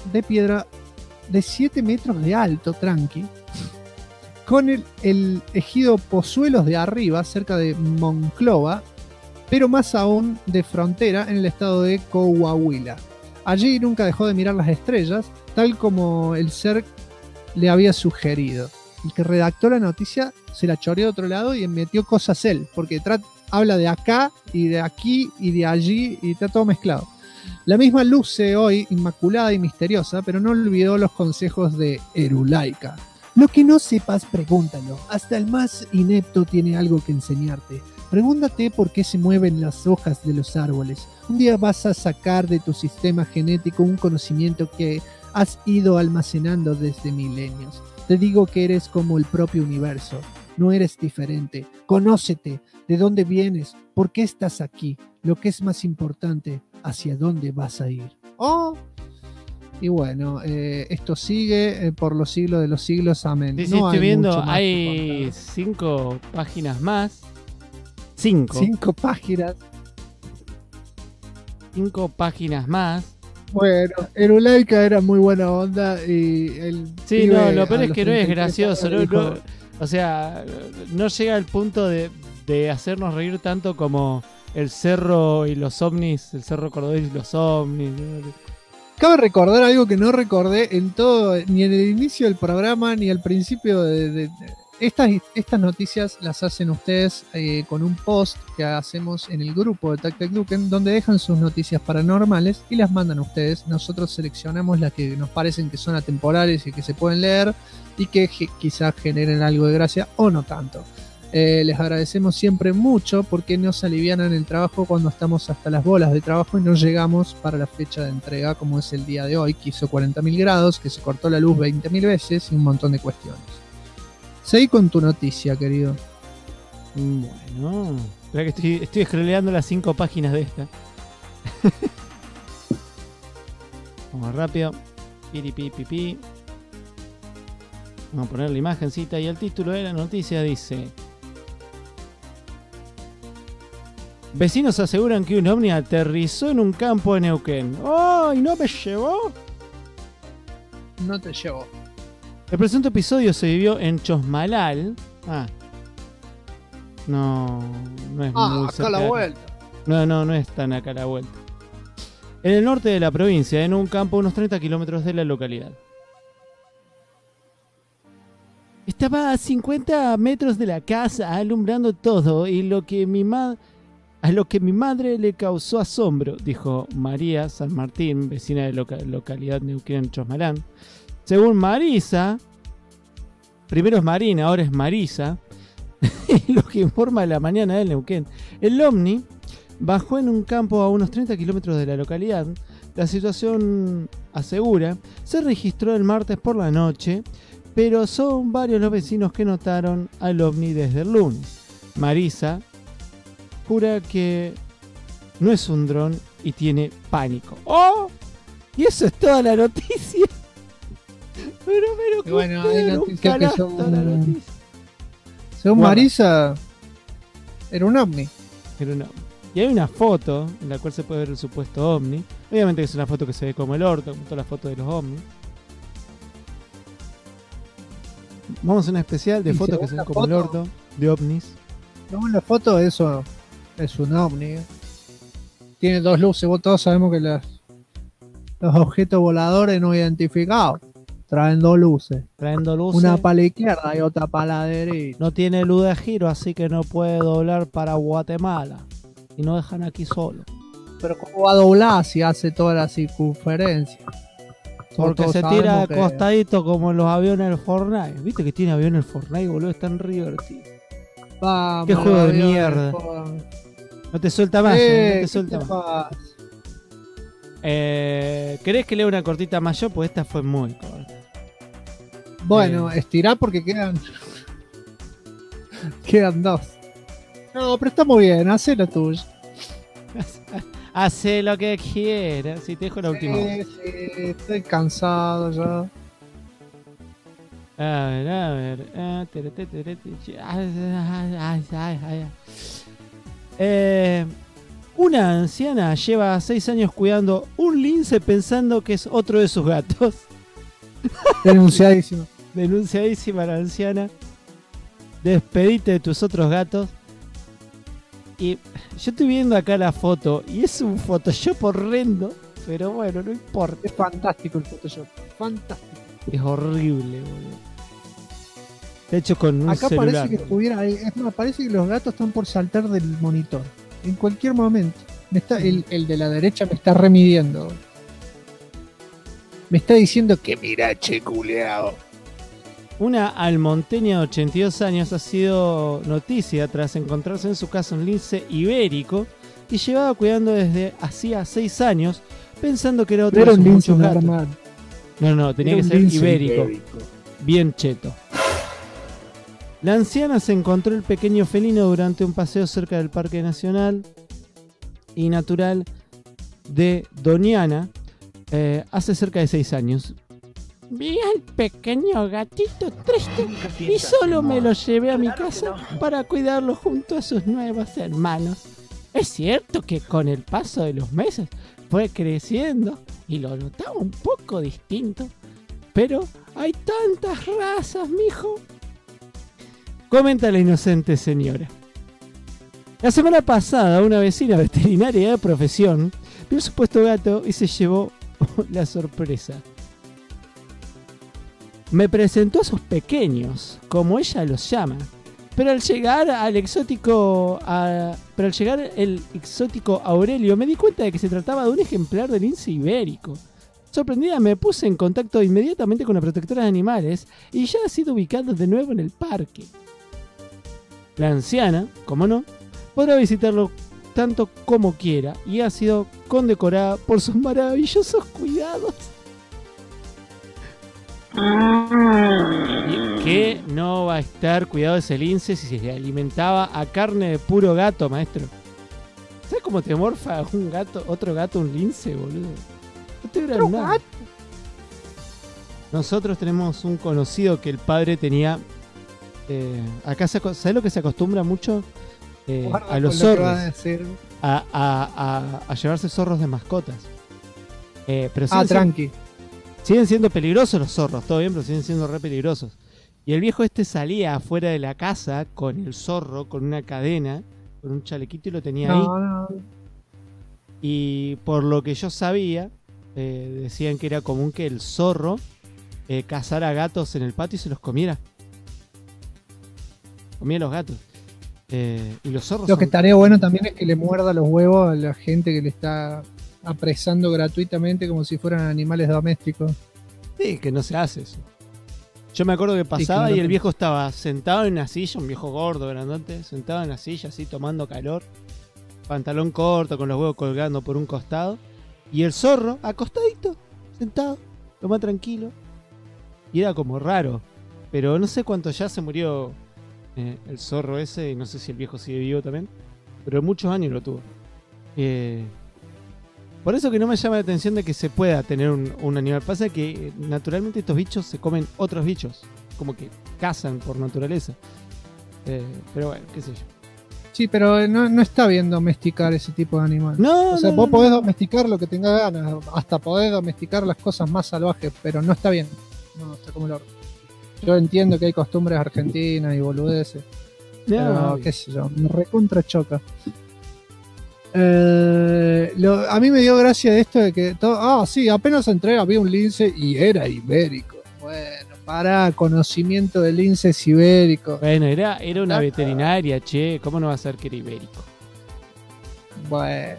de 7 metros de alto, tranqui, con el ejido Pozuelos de arriba, cerca de Monclova, pero más aún de frontera en el estado de Coahuila. Allí nunca dejó de mirar las estrellas, tal como el ser le había sugerido. El que redactó la noticia se la choreó de otro lado y metió cosas él, porque habla de acá y de aquí y de allí y está todo mezclado. La misma luce hoy inmaculada y misteriosa, pero no olvidó los consejos de Erulaika. Lo que no sepas, pregúntalo. Hasta el más inepto tiene algo que enseñarte. Pregúntate por qué se mueven las hojas de los árboles. Un día vas a sacar de tu sistema genético un conocimiento que has ido almacenando desde milenios. Te digo que eres como el propio universo. No eres diferente. Conócete. ¿De dónde vienes? ¿Por qué estás aquí? Lo que es más importante, ¿hacia dónde vas a ir? ¡Oh! Y bueno, esto sigue por los siglos de los siglos, amén. Sí, no estoy viendo, mucho más hay que 5 páginas más. 5. contar. 5 páginas. 5 páginas más. Bueno, Erulaika era muy buena onda y el Sí, pibe no, lo a peor es los que no es 33 gracioso. años dijo, O sea, no llega al punto de hacernos reír tanto como el cerro y los ovnis, el cerro cordobés y los ovnis. Cabe recordar algo que no recordé en todo, ni en el inicio del programa, ni al principio de estas noticias las hacen ustedes con un post que hacemos en el grupo de Tac Tac Duken, donde dejan sus noticias paranormales y las mandan a ustedes. Nosotros seleccionamos las que nos parecen que son atemporales y que se pueden leer y que quizás generen algo de gracia o no tanto. Les agradecemos siempre mucho porque nos alivianan el trabajo cuando estamos hasta las bolas de trabajo y no llegamos para la fecha de entrega, como es el día de hoy, que hizo 40.000 grados, que se cortó la luz 20.000 veces y un montón de cuestiones. Seguí con tu noticia, querido. Bueno, espera que estoy scrolleando las 5 páginas de esta. Vamos rápido. Piripipipi. Vamos a poner la imagencita y el título de la noticia dice: vecinos aseguran que un ovni aterrizó en un campo de Neuquén. ¡Ay, no me llevó! No te llevo. El presente episodio se vivió en Chosmalal. No es muy Acá cerca. la vuelta. No es tan acá la vuelta. En el norte de la provincia, en un campo a unos 30 kilómetros de la localidad. Estaba a 50 metros de la casa, alumbrando todo, y a lo que mi madre le causó asombro, dijo María San Martín, vecina de localidad Neuquén, Chosmalal. Según Marisa, primero es Marina, ahora es Marisa, lo que informa la mañana del Neuquén, el ovni bajó en un campo a unos 30 kilómetros de la localidad. La situación, asegura, se registró el martes por la noche, pero son varios los vecinos que notaron al ovni desde el lunes. Marisa jura que no es un dron y tiene pánico. ¡Oh! Y eso es toda la noticia. Pero Y bueno, hay un noticias que canasto son- la noticia. Según Guarda. Marisa, era un ovni. Pero no. Y hay una foto en la cual se puede ver el supuesto ovni. Obviamente que es una foto que se ve como el orto, como todas las fotos de los ovnis. Vamos a una especial de Y fotos que según se la ven como el foto- orto, de ovnis. Según la foto, eso es un ovni. Tiene 2 luces. Vos todos sabemos que los objetos voladores no identificados trayendo luces. trayendo luces. Una para la izquierda y otra para la derecha. No tiene luz de giro, así que no puede doblar para Guatemala. Y nos dejan aquí solo. Pero ¿cómo va a doblar si hace toda la circunferencia? Porque Todos se tira de sabemos que- costadito como en los aviones del Fortnite. ¿Viste que tiene aviones del Fortnite, boludo? Están re divertidos. Vamos, Qué juego de aviones, mierda. joder. No te suelta más, no ¿qué te suelta te más. pasa? ¿Querés que lea una cortita más yo? Pues esta fue muy corta. Bueno, estirá porque quedan. Quedan dos. No, pero está muy bien, hacé lo tuyo. Hace lo que quieras. Si te dejo la última. Sí, estoy cansado ya. A ver. Una anciana lleva 6 años cuidando un lince pensando que es otro de sus gatos. Denunciadísimo. Denunciadísima la anciana. Despedite de tus otros gatos. Y yo estoy viendo acá la foto y es un Photoshop horrendo, pero bueno, no importa. Es fantástico el Photoshop. Fantástico. Es horrible, boludo. De hecho, con un Acá celular. parece que estuviera ahí. Es más, parece que los gatos están por saltar del monitor. En cualquier momento. El de la derecha me está remidiendo. Me está diciendo que mira, che, culeado. Una almonteña de 82 años ha sido noticia tras encontrarse en su casa un lince ibérico que llevaba cuidando desde hacía 6 años, pensando que era otro Era de un sus lince muchos gatos. normal. No, tenía Era que un ser lince ibérico. Bien cheto. La anciana se encontró el pequeño felino durante un paseo cerca del Parque Nacional y Natural de Doñana hace cerca de 6 años. Vi al pequeño gatito triste y solo me lo llevé a mi casa para cuidarlo junto a sus nuevos hermanos. Es cierto que con el paso de los meses fue creciendo y lo notaba un poco distinto, pero hay tantas razas, mijo. Comenta la inocente señora. La semana pasada una vecina veterinaria de profesión vio el supuesto gato y se llevó la sorpresa. Me presentó a sus pequeños, como ella los llama, pero al llegar el exótico Aurelio me di cuenta de que se trataba de un ejemplar de lince ibérico. Sorprendida me puse en contacto inmediatamente con la protectora de animales y ya ha sido ubicado de nuevo en el parque. La anciana, como no, podrá visitarlo tanto como quiera y ha sido condecorada por sus maravillosos cuidados. ¿Y qué no va a estar cuidado de ese lince si se alimentaba a carne de puro gato, maestro? ¿Sabes cómo te morfa un gato, otro gato, un lince, boludo? No te duran nada. Nosotros tenemos un conocido que el padre tenía. Acá ¿sabes lo que se acostumbra mucho? A los zorros. A llevarse zorros de mascotas. Pero Tranqui. siguen siendo peligrosos los zorros, todo bien, pero siguen siendo re peligrosos. Y el viejo salía afuera de la casa con el zorro, con una cadena, con un chalequito y lo tenía ahí. No. Y por lo que yo sabía, decían que era común que el zorro cazara gatos en el patio y se los comiera. Comía los gatos. Y los zorros Lo que estaría bueno también es que le muerda los huevos a la gente que le está apresando gratuitamente como si fueran animales domésticos. Sí, que no se hace eso. Yo me acuerdo que pasaba que no y el viejo estaba sentado en una silla, un viejo gordo, grandote, sentado en la silla así tomando calor, pantalón corto con los huevos colgando por un costado, y el zorro acostadito, sentado, lo más tranquilo. Y era como raro, pero no sé cuánto ya se murió el zorro ese, y no sé si el viejo sigue vivo también, pero muchos años lo tuvo. Por eso que no me llama la atención de que se pueda tener un animal. Pasa que naturalmente estos bichos se comen otros bichos, como que cazan por naturaleza. Pero bueno, qué sé yo. Sí, pero no está bien domesticar ese tipo de animal. No, O sea, no, vos no, podés no. domesticar lo que tengas ganas, hasta podés domesticar las cosas más salvajes, pero no está bien. No, está como el orto. Yo entiendo que hay costumbres argentinas y boludeces, pero obvio. qué sé yo, me recontra choca. A mí me dio gracia esto de que sí, apenas entré había un lince y era ibérico. Bueno, para conocimiento del lince ibérico. Bueno, era una veterinaria, che. ¿Cómo no va a ser que era ibérico? Bueno.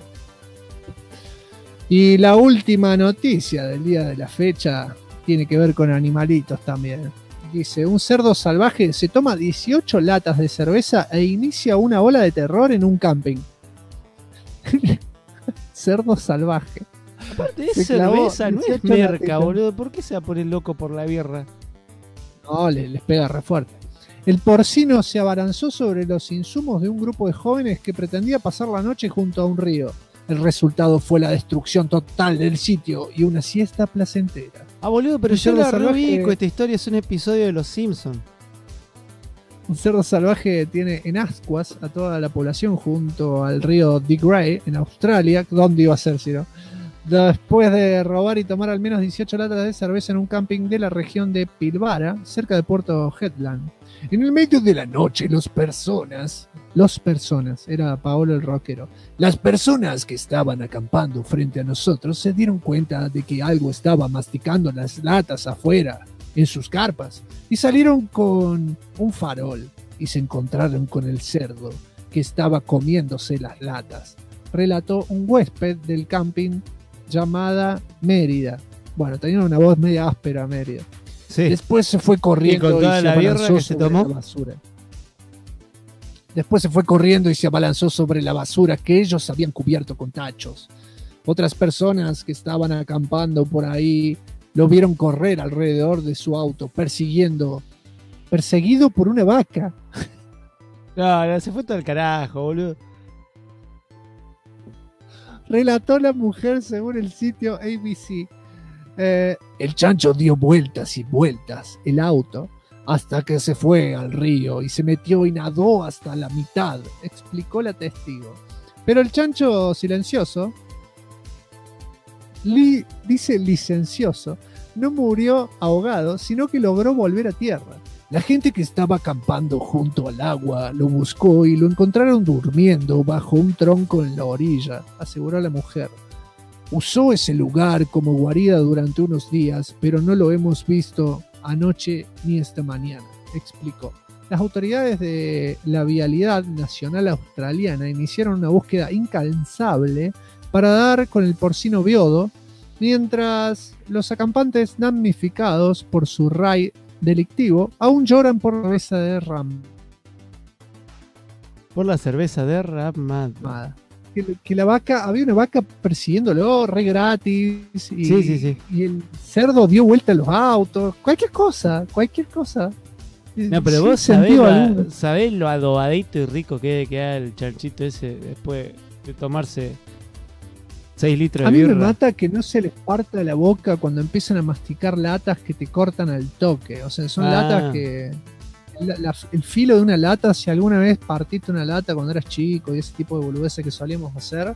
Y la última noticia del día de la fecha tiene que ver con animalitos también. Dice, un cerdo salvaje se toma 18 latas de cerveza e inicia una ola de terror en un camping. Cerdo salvaje. Aparte Se es clavó cerveza, no es 18 merca, latitas. boludo. ¿Por qué se va a poner loco por la birra? No, les pega re fuerte. El porcino se abalanzó sobre los insumos de un grupo de jóvenes que pretendía pasar la noche junto a un río. El resultado fue la destrucción total del sitio y una siesta placentera. Ah, boludo, pero Un yo cerdo la salvaje- reubico. Esta historia es un episodio de Los Simpsons. Un cerdo salvaje tiene en ascuas a toda la población junto al río Dick Gray en Australia. ¿Dónde iba a ser si no? Después de robar y tomar al menos 18 latas de cerveza en un camping de la región de Pilbara, cerca de Puerto Headland. En el medio de la noche, los personas, era Paolo el rockero, las personas que estaban acampando frente a nosotros se dieron cuenta de que algo estaba masticando las latas afuera, en sus carpas, y salieron con un farol y se encontraron con el cerdo que estaba comiéndose las latas. Relató un huésped del camping llamada Mérida. Bueno, tenía una voz media áspera, Mérida. Sí. Después se fue corriendo ¿Y con toda se la birra abalanzó que se sobre tomó? la basura. Después se fue corriendo y se abalanzó sobre la basura que ellos habían cubierto con tachos. Otras personas que estaban acampando por ahí lo vieron correr alrededor de su auto, perseguido por una vaca. No, se fue todo el carajo, boludo. Relató la mujer según el sitio ABC. El chancho dio vueltas y vueltas el auto hasta que se fue al río y se metió y nadó hasta la mitad, explicó la testigo. Pero el chancho silencioso, dice licencioso, no murió ahogado, sino que logró volver a tierra. La gente que estaba acampando junto al agua lo buscó y lo encontraron durmiendo bajo un tronco en la orilla, aseguró la mujer. Usó ese lugar como guarida durante unos días, pero no lo hemos visto anoche ni esta mañana, explicó. Las autoridades de la Vialidad Nacional Australiana iniciaron una búsqueda incansable para dar con el porcino viodo, mientras los acampantes damnificados por su raid delictivo aún lloran por la cerveza de Ram. Por la cerveza de Ramad. Que la vaca, había una vaca persiguiéndolo re gratis y, Sí. y el cerdo dio vuelta a los autos, cualquier cosa. No, pero Sin vos sentido alguno. sabés lo adobadito y rico que debe quedar el chanchito ese después de tomarse 6 litros A de mí birra. me mata que no se les parta la boca cuando empiezan a masticar latas que te cortan al toque. O sea, son latas que... el filo de una lata, si alguna vez partiste una lata cuando eras chico y ese tipo de boludeces que solíamos hacer,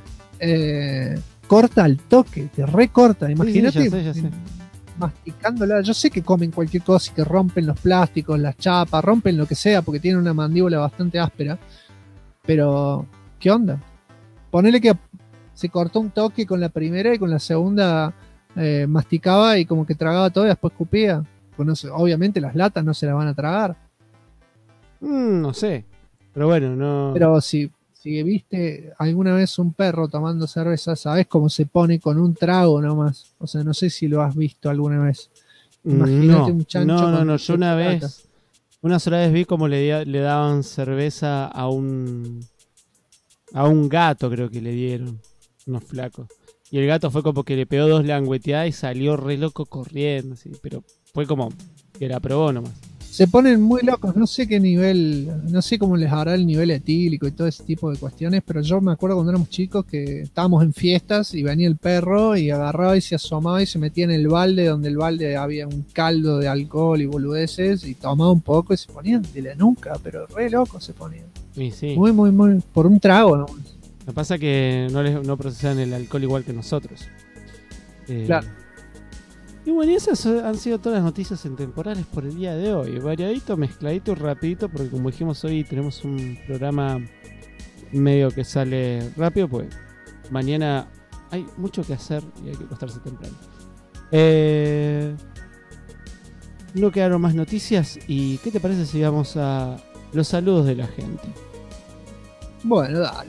corta al toque, te recorta. Imagínate ya sé. masticándola. Yo sé que comen cualquier cosa y que rompen los plásticos, las chapas, rompen lo que sea porque tienen una mandíbula bastante áspera. Pero, ¿qué onda? Ponele que se cortó un toque con la primera y con la segunda masticaba y como que tragaba todo y después escupía. Pues no sé, obviamente las latas no se las van a tragar. No sé. Pero bueno, no. Pero si viste alguna vez un perro tomando cerveza, sabes cómo se pone con un trago nomás. O sea, no sé si lo has visto alguna vez. Imagínate un chancho. No. Yo una sola vez vi cómo le daban cerveza a un gato, creo que le dieron. Unos flacos. Y el gato fue como que le pegó 2 langueteadas y salió re loco corriendo. Así, pero fue como que la probó nomás. Se ponen muy locos, no sé qué nivel, no sé cómo les hará el nivel etílico y todo ese tipo de cuestiones, pero yo me acuerdo cuando éramos chicos que estábamos en fiestas y venía el perro y agarraba y se asomaba y se metía en el balde, donde el balde había un caldo de alcohol y boludeces, y tomaba un poco y se ponían de la nuca, pero re locos se ponían. Y sí. Muy, por un trago, ¿no? Lo que pasa es que no procesan el alcohol igual que nosotros. Claro. Y bueno, y esas han sido todas las noticias en temporales por el día de hoy. Variadito, mezcladito y rapidito, porque como dijimos hoy tenemos un programa medio que sale rápido, pues mañana hay mucho que hacer y hay que acostarse temprano. no quedaron más noticias y ¿qué te parece si vamos a los saludos de la gente? Bueno, dale.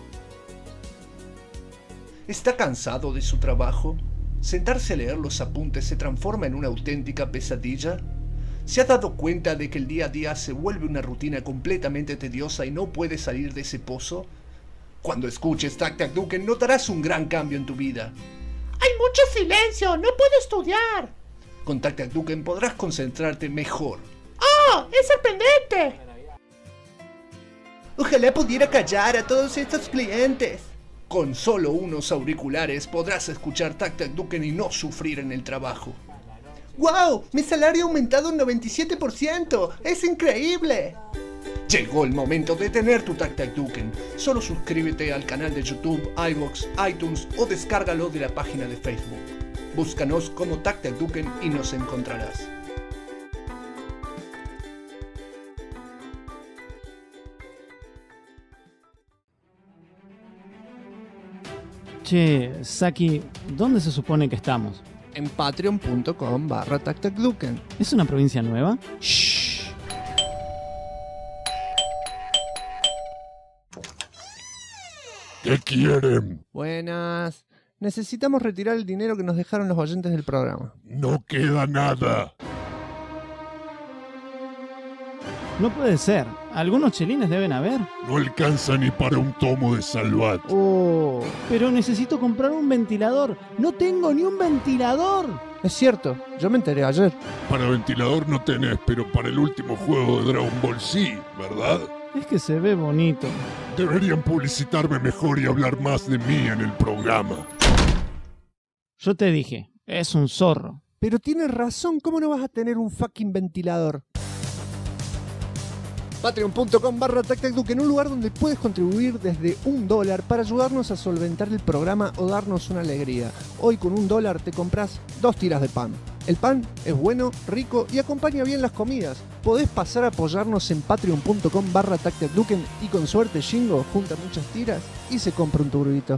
¿Está cansado de su trabajo? ¿Sentarse a leer los apuntes se transforma en una auténtica pesadilla? ¿Se ha dado cuenta de que el día a día se vuelve una rutina completamente tediosa y no puede salir de ese pozo? Cuando escuches Tac Tac Duken notarás un gran cambio en tu vida. ¡Hay mucho silencio! ¡No puedo estudiar! Con Tac Tac Duken podrás concentrarte mejor. ¡Oh! ¡Es sorprendente! Ojalá pudiera callar a todos estos clientes. Con solo unos auriculares podrás escuchar Tac Tac Duken y no sufrir en el trabajo. ¡Wow! ¡Mi salario ha aumentado un 97%! ¡Es increíble! Llegó el momento de tener tu Tac Tac Duken. Solo suscríbete al canal de YouTube, iVoox, iTunes o descárgalo de la página de Facebook. Búscanos como Tac Tac Duken y nos encontrarás. Che, Saki, ¿dónde se supone que estamos? En patreon.com/TacTacDuken. ¿Es una provincia nueva? Shh. ¿Qué quieren? Buenas. Necesitamos retirar el dinero que nos dejaron los oyentes del programa. No queda nada. No puede ser. Algunos chelines deben haber. No alcanza ni para un tomo de Salvat. Oh, Pero necesito comprar un ventilador. No tengo ni un ventilador. es cierto. Yo me enteré ayer. Para ventilador no tenés, pero para el último juego de Dragon Ball sí, ¿verdad? Es que se ve bonito. Deberían publicitarme mejor y hablar más de mí en el programa. Yo te dije, es un zorro. Pero tienes razón. ¿Cómo no vas a tener un fucking ventilador? Patreon.com/TacTacDuken, un lugar donde puedes contribuir desde $1 para ayudarnos a solventar el programa o darnos una alegría. Hoy con $1 te compras 2 tiras de pan. El pan es bueno, rico y acompaña bien las comidas. Podés pasar a apoyarnos en patreon.com/TacTacDuken y con suerte Shingo junta muchas tiras y se compra un turbito.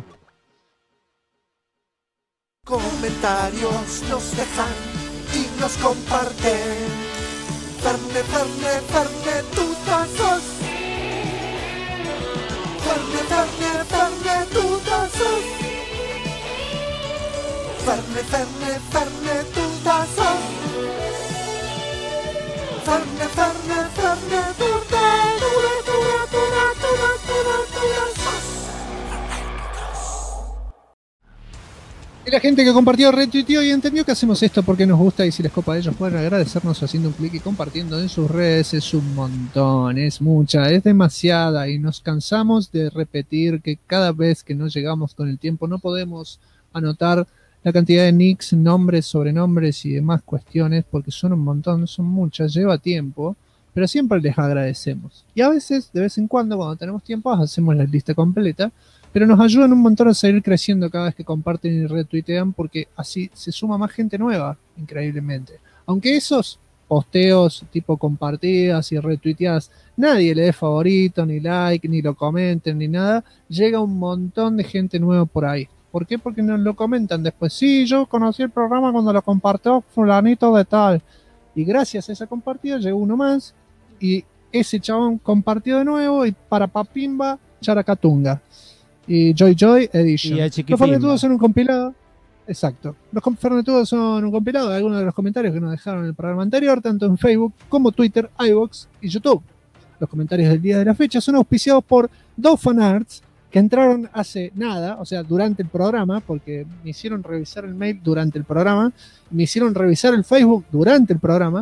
Comentarios nos dejan y nos comparten. Ferne, Ferne, Ferne, tutazos. Ferne, Ferne, Ferne, tutazos. Ferne, Ferne, Ferne, tutazos. Ferne, Ferne, Ferne, Y la gente que compartió, retuiteó y entendió que hacemos esto porque nos gusta y si les copa a ellos pueden agradecernos haciendo un clic y compartiendo en sus redes. Es un montón, es mucha, es demasiada y nos cansamos de repetir que cada vez que no llegamos con el tiempo no podemos anotar la cantidad de nicks, nombres, sobrenombres y demás cuestiones porque son un montón, son muchas, lleva tiempo, pero siempre les agradecemos. Y a veces, de vez en cuando tenemos tiempo, hacemos la lista completa. Pero nos ayudan un montón a seguir creciendo cada vez que comparten y retuitean porque así se suma más gente nueva, increíblemente. Aunque esos posteos tipo compartidas y retuiteadas, nadie le dé favorito, ni like, ni lo comenten, ni nada, llega un montón de gente nueva por ahí. ¿Por qué? Porque nos lo comentan después. Sí, yo conocí el programa cuando lo compartió fulanito de tal. Y gracias a esa compartida llegó uno más y ese chabón compartió de nuevo y para papimba, characatunga. Y Joy Joy Edition. Y a Los Chiquipimba. Fernetudos son un compilado. Exacto. Los Fernetudos son un compilado de algunos de los comentarios que nos dejaron en el programa anterior, tanto en Facebook como Twitter, iVoox y YouTube. Los comentarios del día de la fecha son auspiciados por dos fanarts que entraron hace nada, o sea, durante el programa, porque me hicieron revisar el mail durante el programa, me hicieron revisar el Facebook durante el programa.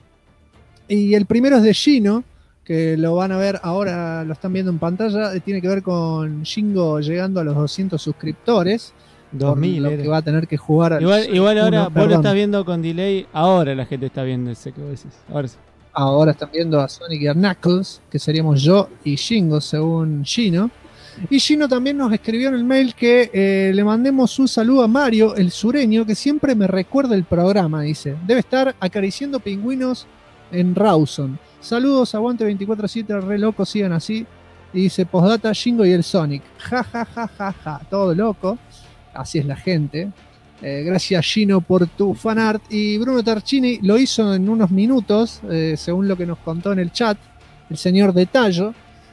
Y el primero es de Gino, que lo van a ver ahora, lo están viendo en pantalla, tiene que ver con Shingo llegando a los 200 suscriptores. 2000 por lo era. que va a tener que jugar al Igual ahora uno, vos lo perdón. estás viendo con delay. Ahora la gente está viendo ese que vos decís. Ahora sí. Ahora están viendo a Sonic y a Knuckles, que seríamos yo y Shingo, según Gino. Y Gino también nos escribió en el mail que le mandemos un saludo a Mario, el sureño, que siempre me recuerda el programa, dice. Debe estar acariciando pingüinos en Rawson. Saludos, aguante 24/7, re loco, sigan así. Y dice, postdata, Shingo y el Sonic. Ja, ja, ja, ja, ja. Todo loco. Así es la gente. Gracias Gino por tu fanart. Y Bruno Tarchini lo hizo en unos minutos, según lo que nos contó en el chat, el señor Detallo.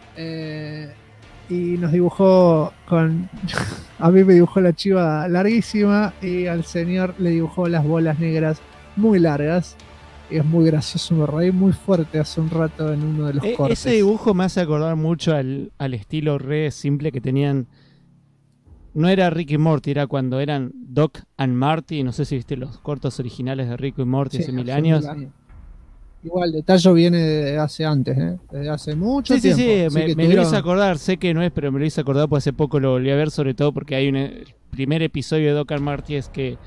Y nos dibujó con... A mí me dibujó la chiva larguísima y al señor le dibujó las bolas negras muy largas. Y es muy gracioso, me reí muy fuerte hace un rato en uno de los cortes. Ese dibujo me hace acordar mucho al estilo re simple que tenían. No era Rick y Morty, era cuando eran Doc and Marty. No sé si viste los cortos originales de Rick y Morty hace 1000 años. Igual, Detallo viene de hace antes, desde hace mucho tiempo. Sí, me lo hice acordar, sé que no es, pero me lo hice acordar porque hace poco lo volví a ver, sobre todo porque hay el primer episodio de Doc and Marty es que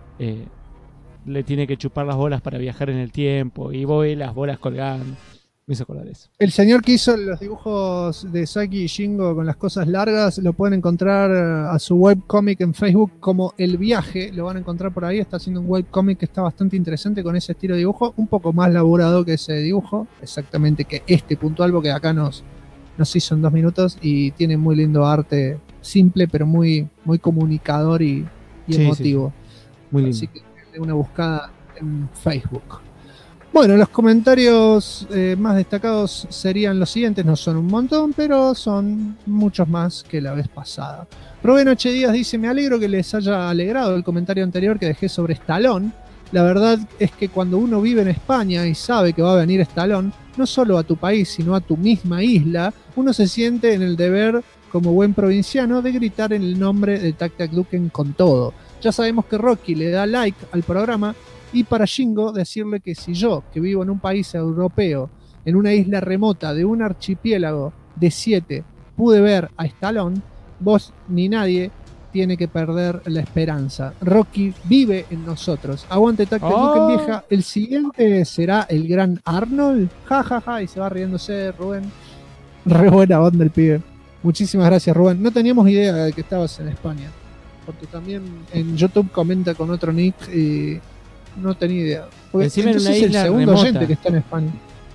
le tiene que chupar las bolas para viajar en el tiempo y voy las bolas colgando. Me hizo acordar eso. El señor que hizo los dibujos de Saki y Shingo con las cosas largas lo pueden encontrar a su webcomic en Facebook como El Viaje. Lo van a encontrar por ahí. Está haciendo un webcomic que está bastante interesante con ese estilo de dibujo. Un poco más laburado que ese dibujo. Exactamente que este puntual, porque acá nos hizo en 2 minutos y tiene muy lindo arte. Simple, pero muy, muy comunicador y emotivo. Sí. Muy lindo. Así que denle una buscada en Facebook. Bueno, los comentarios más destacados serían los siguientes, no son un montón, pero son muchos más que la vez pasada. Rubén H. Díaz dice, me alegro que les haya alegrado el comentario anterior que dejé sobre Stallone. La verdad es que cuando uno vive en España y sabe que va a venir Stallone, no solo a tu país, sino a tu misma isla, uno se siente en el deber, como buen provinciano, de gritar en el nombre de Tac Tac Duken con todo. Ya sabemos que Rocky le da like al programa. Y para Shingo decirle que si yo, que vivo en un país europeo, en una isla remota de un archipiélago de 7, pude ver a Stallone, vos ni nadie tiene que perder la esperanza. Rocky vive en nosotros. Aguante Tac Tac Duken, vieja. El siguiente será el gran Arnold. Ja, ja, ja. Y se va riéndose Rubén. Re buena onda el pibe. Muchísimas gracias, Rubén. No teníamos idea de que estabas en España. Porque también en YouTube comenta con otro nick y... No tenía idea. Porque encima en una es el isla segundo remota. oyente que está en España.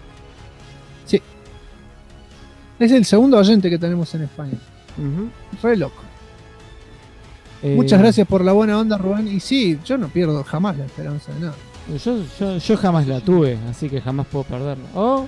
Sí. Es el segundo oyente que tenemos en España. Re loco. Muchas gracias por la buena onda, Rubén. Y sí, yo no pierdo jamás la esperanza de nada. Yo jamás la tuve, así que jamás puedo perderla.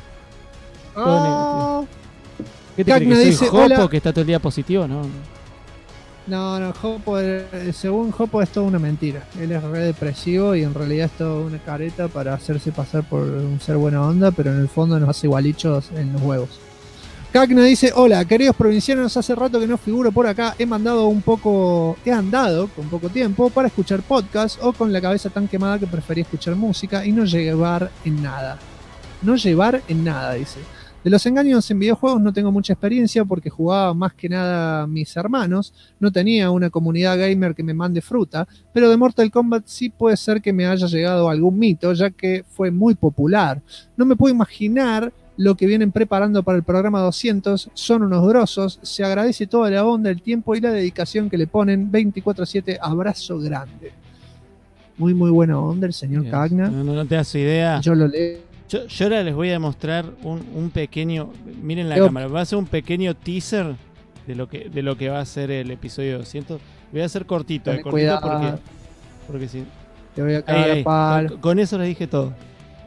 ¿Qué te crees? ¿Que soy Jopo, que está todo el día positivo? No, Jopo, según Jopo es toda una mentira. Él es re depresivo y en realidad es toda una careta para hacerse pasar por un ser buena onda, pero en el fondo nos hace igualichos en los huevos. Cacna dice, hola, queridos provincianos, hace rato que no figuro por acá, he andado con poco tiempo para escuchar podcast o con la cabeza tan quemada que prefería escuchar música y no llevar en nada. No llevar en nada, dice. De los engaños en videojuegos no tengo mucha experiencia porque jugaba más que nada mis hermanos, no tenía una comunidad gamer que me mande fruta, pero de Mortal Kombat sí puede ser que me haya llegado algún mito, ya que fue muy popular. No me puedo imaginar lo que vienen preparando para el programa 200, son unos grosos, se agradece toda la onda, el tiempo y la dedicación que le ponen 24/7, abrazo grande. Muy muy buena onda el señor Cagna. No te das idea. Yo lo leo. Yo ahora les voy a mostrar un pequeño, miren la cámara, va a ser un pequeño teaser de lo que va a ser el episodio 200. Voy a hacer cortito, porque sí. Te voy a cagar palo. Con eso les dije todo.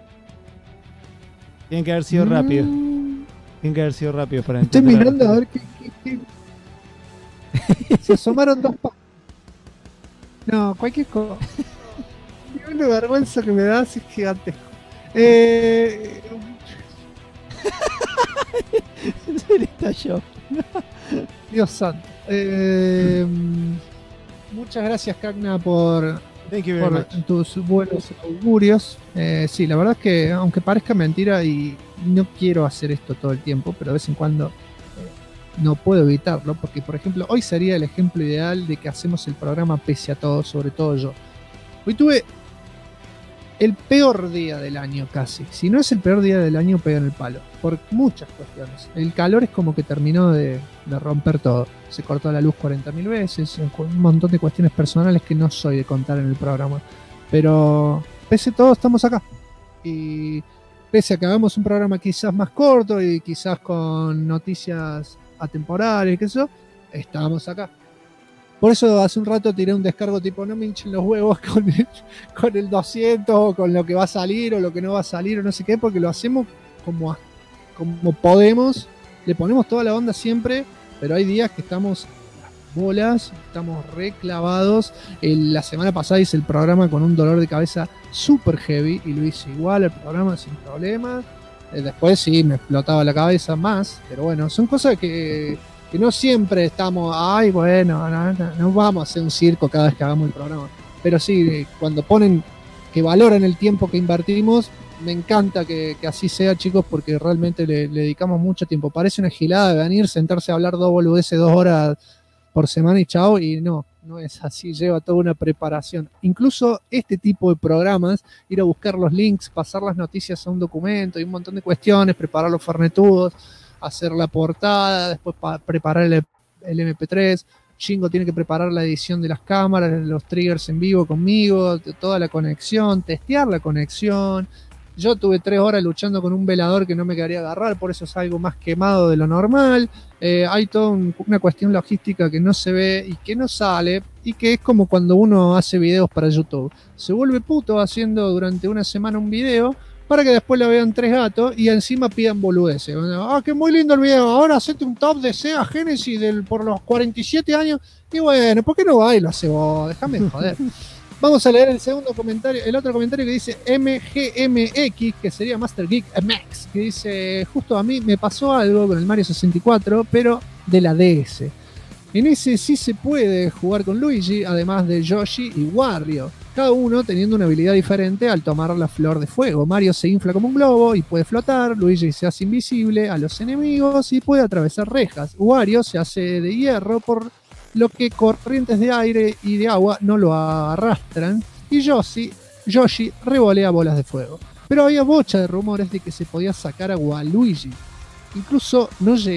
Tienen que haber sido rápido. Tienen que haber sido rápido para estoy mirando a ver qué... Se asomaron 2 No, cualquier cosa. Una vergüenza que me da así gigantesco. Estalló. Dios santo. Muchas gracias, Cagna, por tus buenos augurios. Sí, la verdad es que aunque parezca mentira y no quiero hacer esto todo el tiempo, pero de vez en cuando no puedo evitarlo, porque por ejemplo hoy sería el ejemplo ideal de que hacemos el programa pese a todo, sobre todo yo. Hoy tuve el peor día del año casi. Si no es el peor día del año, pega en el palo. Por muchas cuestiones. El calor es como que terminó de romper todo. Se cortó la luz 40.000 veces. Un montón de cuestiones personales que no soy de contar en el programa. Pero pese a todo estamos acá. Y pese a que hagamos un programa quizás más corto y quizás con noticias atemporales, qué sé yo, estamos acá. Por eso hace un rato tiré un descargo tipo, no me hinchen los huevos con el 200 o con lo que va a salir o lo que no va a salir o no sé qué, porque lo hacemos como podemos, le ponemos toda la onda siempre, pero hay días que estamos bolas, estamos reclavados. La semana pasada hice el programa con un dolor de cabeza super heavy y lo hice igual el programa sin problemas. Después sí me explotaba la cabeza más, pero bueno, son cosas que no siempre estamos, ay bueno, no vamos a hacer un circo cada vez que hagamos el programa, pero sí, cuando ponen que valoran el tiempo que invertimos, me encanta que así sea, chicos, porque realmente le dedicamos mucho tiempo. Parece una gilada de venir, sentarse a hablar 2 horas por semana y chao, y no es así, lleva toda una preparación. Incluso este tipo de programas, ir a buscar los links, pasar las noticias a un documento y un montón de cuestiones, preparar los farnetudos, hacer la portada, después preparar el MP3, Chingo tiene que preparar la edición de las cámaras, los triggers en vivo conmigo, toda la conexión, testear la conexión. Yo tuve 3 horas luchando con un velador que no me quería agarrar, por eso salgo más quemado de lo normal. Hay toda una cuestión logística que no se ve y que no sale, y que es como cuando uno hace videos para YouTube. Se vuelve puto haciendo durante una semana un video para que después lo vean 3 gatos y encima pidan boludeces. Ah, qué muy lindo el video, ahora hacete un top de Sega Genesis por los 47 años. Y bueno, ¿por qué no va y lo hace vos? Déjame de joder. Vamos a leer el segundo comentario, el otro comentario que dice MGMX, que sería Master Geek MX, que dice, justo a mí me pasó algo con el Mario 64, pero de la DS. En ese sí se puede jugar con Luigi, además de Yoshi y Wario, cada uno teniendo una habilidad diferente al tomar la flor de fuego. Mario se infla como un globo y puede flotar, Luigi se hace invisible a los enemigos y puede atravesar rejas. Wario se hace de hierro, por lo que corrientes de aire y de agua no lo arrastran, y Yoshi revolea bolas de fuego. Pero había bocha de rumores de que se podía sacar a Waluigi. Incluso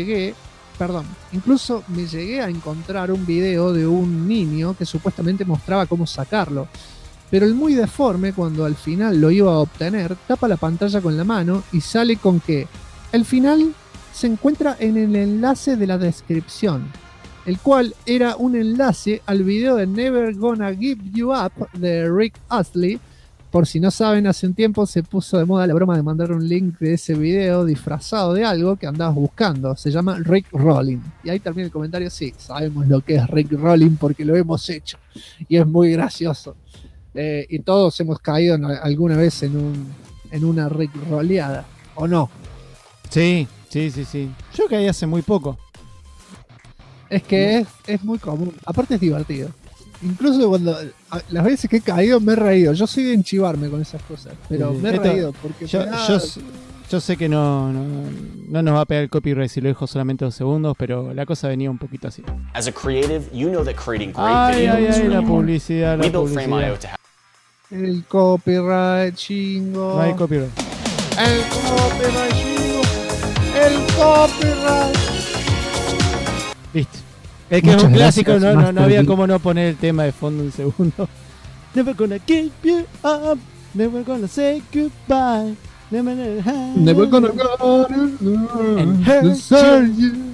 me llegué a encontrar un video de un niño que supuestamente mostraba cómo sacarlo. Pero el muy deforme, cuando al final lo iba a obtener, tapa la pantalla con la mano y sale con que el final se encuentra en el enlace de la descripción, el cual era un enlace al video de Never Gonna Give You Up de Rick Astley. Por si no saben, hace un tiempo se puso de moda la broma de mandar un link de ese video disfrazado de algo que andabas buscando. Se llama Rick Rolling. Y ahí termina el comentario. Sí, sabemos lo que es Rick Rolling porque lo hemos hecho. Y es muy gracioso. Y todos hemos caído alguna vez en una Rick Rolleada. ¿O no? Sí. Yo caí hace muy poco. Es que es muy común. Aparte es divertido. Incluso cuando las veces que he caído me he reído. Yo soy de enchivarme con esas cosas, pero me he reído porque yo sé que no nos va a pegar el copyright si lo dejo solamente 2 segundos, pero la cosa venía un poquito así. As a creative, you know that creating great video is really la publicidad. We built Frame.io to have el copyright, chingo. No hay copyright. El copyright, chingo. El copyright. Listo. Es que Muchas es un clásico, gracias, no había cómo no poner el tema de fondo un segundo. Never gonna give you up, never gonna say goodbye, never gonna go and hurt you.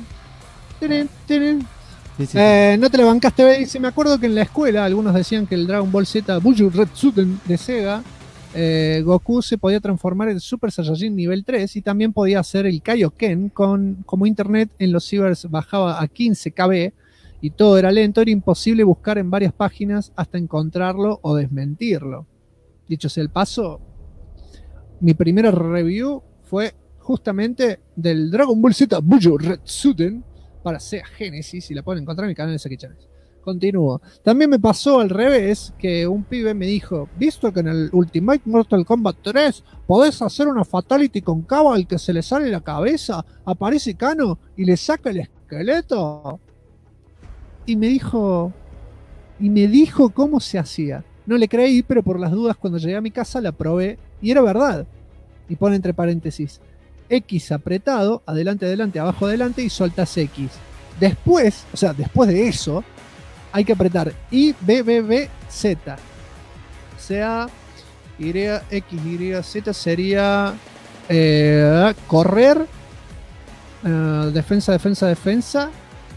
No te la bancaste, dice. Me acuerdo que en la escuela algunos decían que el Dragon Ball Z Buju Retsuden de Sega, Goku se podía transformar en Super Saiyajin nivel 3 y también podía hacer el Kaioken. Como internet en los cibers bajaba a 15 KB y todo era lento, era imposible buscar en varias páginas hasta encontrarlo o desmentirlo. Dicho sea el paso, mi primera review fue justamente del Dragon Ball Z Buju Retsuden para Sega Genesis, y la pueden encontrar en mi canal de Seki Channels. Continúo. También me pasó al revés, que un pibe me dijo, ¿visto que en el Ultimate Mortal Kombat 3 podés hacer una fatality con Cabo al que se le sale la cabeza, aparece Kano y le saca el esqueleto? Y me dijo cómo se hacía. No le creí, pero por las dudas cuando llegué a mi casa la probé y era verdad. Y pone entre paréntesis, X apretado, adelante, abajo, adelante y soltas X. Después de eso, hay que apretar I, B, B, B, Z. O sea, Y, X, Y, Z sería correr, defensa,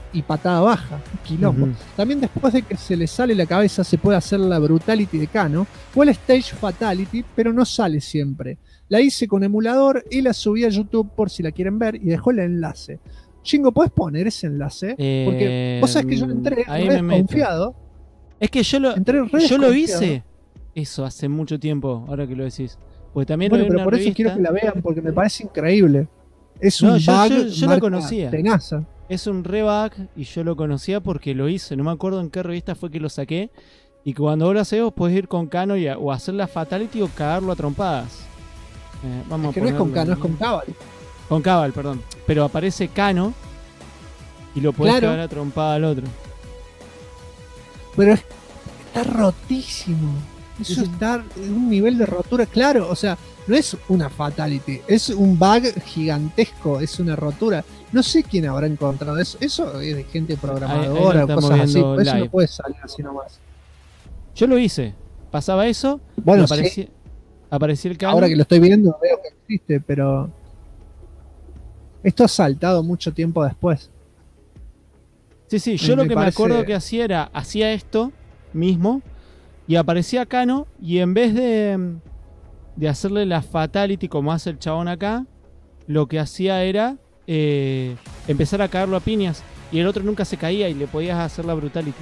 y patada baja, un quilombo. También después de que se le sale la cabeza se puede hacer la Brutality de Kano o el Stage Fatality, pero no sale siempre. La hice con emulador y la subí a YouTube por si la quieren ver y dejó el enlace. Chingo, ¿puedes poner ese enlace? Porque vos sabés que yo entré re desconfiado. Es que yo lo hice eso hace mucho tiempo, ahora que lo decís. Porque también bueno, lo vi pero en por una eso revista. quiero que la vean, porque me parece increíble. Es un bug yo la conocía. tenaza. Es un rebug y yo lo conocía porque lo hice. No me acuerdo en qué revista fue que lo saqué. Y que cuando vos lo haces, vos podés ir con Kano o hacer la Fatality o cagarlo a trompadas. Vamos Es que a no es con ponerlo. Kano, es con Cabal. Con Cabal, perdón. Pero aparece Kano y lo podés cagar a trompada al otro. Pero está rotísimo. Eso está en un nivel de rotura claro. O sea, no es una fatality, es un bug gigantesco, es una rotura. No sé quién habrá encontrado eso. Eso es de gente programadora o cosas así. Por eso no puede salir así nomás. Yo lo hice. Pasaba eso. Bueno, aparecía el Kano. Ahora que lo estoy viendo veo que existe, pero esto ha saltado mucho tiempo después. Sí, yo lo que me acuerdo que hacía esto mismo y aparecía Kano y en vez de hacerle la fatality como hace el chabón acá, lo que hacía era empezar a cagarlo a piñas y el otro nunca se caía y le podías hacer la brutality.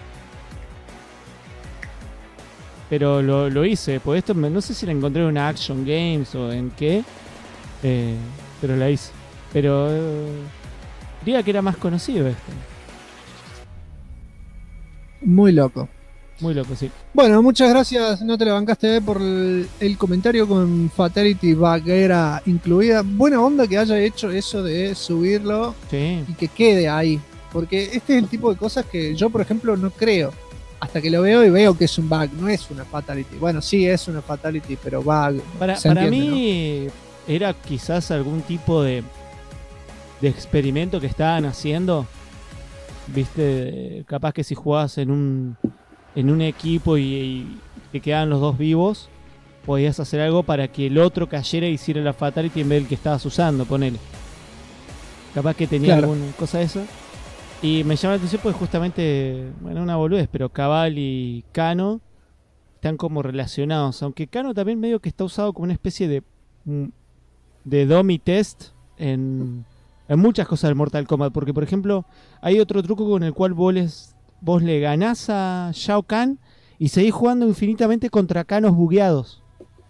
Pero lo hice, pues esto no sé si la encontré en una Action Games o en qué, pero la hice. Pero diría que era más conocido esto. Muy loco. Muy loco, sí. Bueno, muchas gracias, no te la bancaste por el comentario con Fatality Vaguera incluida. Buena onda que haya hecho eso de subirlo y que quede ahí. Porque este es el tipo de cosas que yo, por ejemplo, no creo. Hasta que lo veo y veo que es un bug, no es una Fatality. Bueno, sí es una Fatality, pero bug. Para mí, ¿no? Era quizás algún tipo de experimento que estaban haciendo. Viste, capaz que si jugabas en un equipo y te quedaban los dos vivos, podías hacer algo para que el otro cayera y hiciera la fatality en vez del que estabas usando, ponele. Capaz que tenía alguna cosa de eso. Y me llama la atención porque justamente, bueno, una boludez, pero Cabal y Kano están como relacionados. Aunque Kano también medio que está usado como una especie de dummy test en muchas cosas del Mortal Kombat. Porque, por ejemplo, hay otro truco con el cual vos le ganás a Shao Kahn y seguís jugando infinitamente contra Kanos bugueados.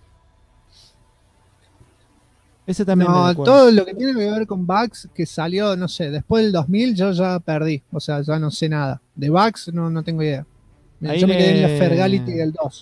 Ese también no, todo lo que tiene que ver con bugs que salió, no sé, después del 2000 yo ya perdí. O sea, ya no sé nada. De bugs no tengo idea. Yo me quedé en la Fergality del 2.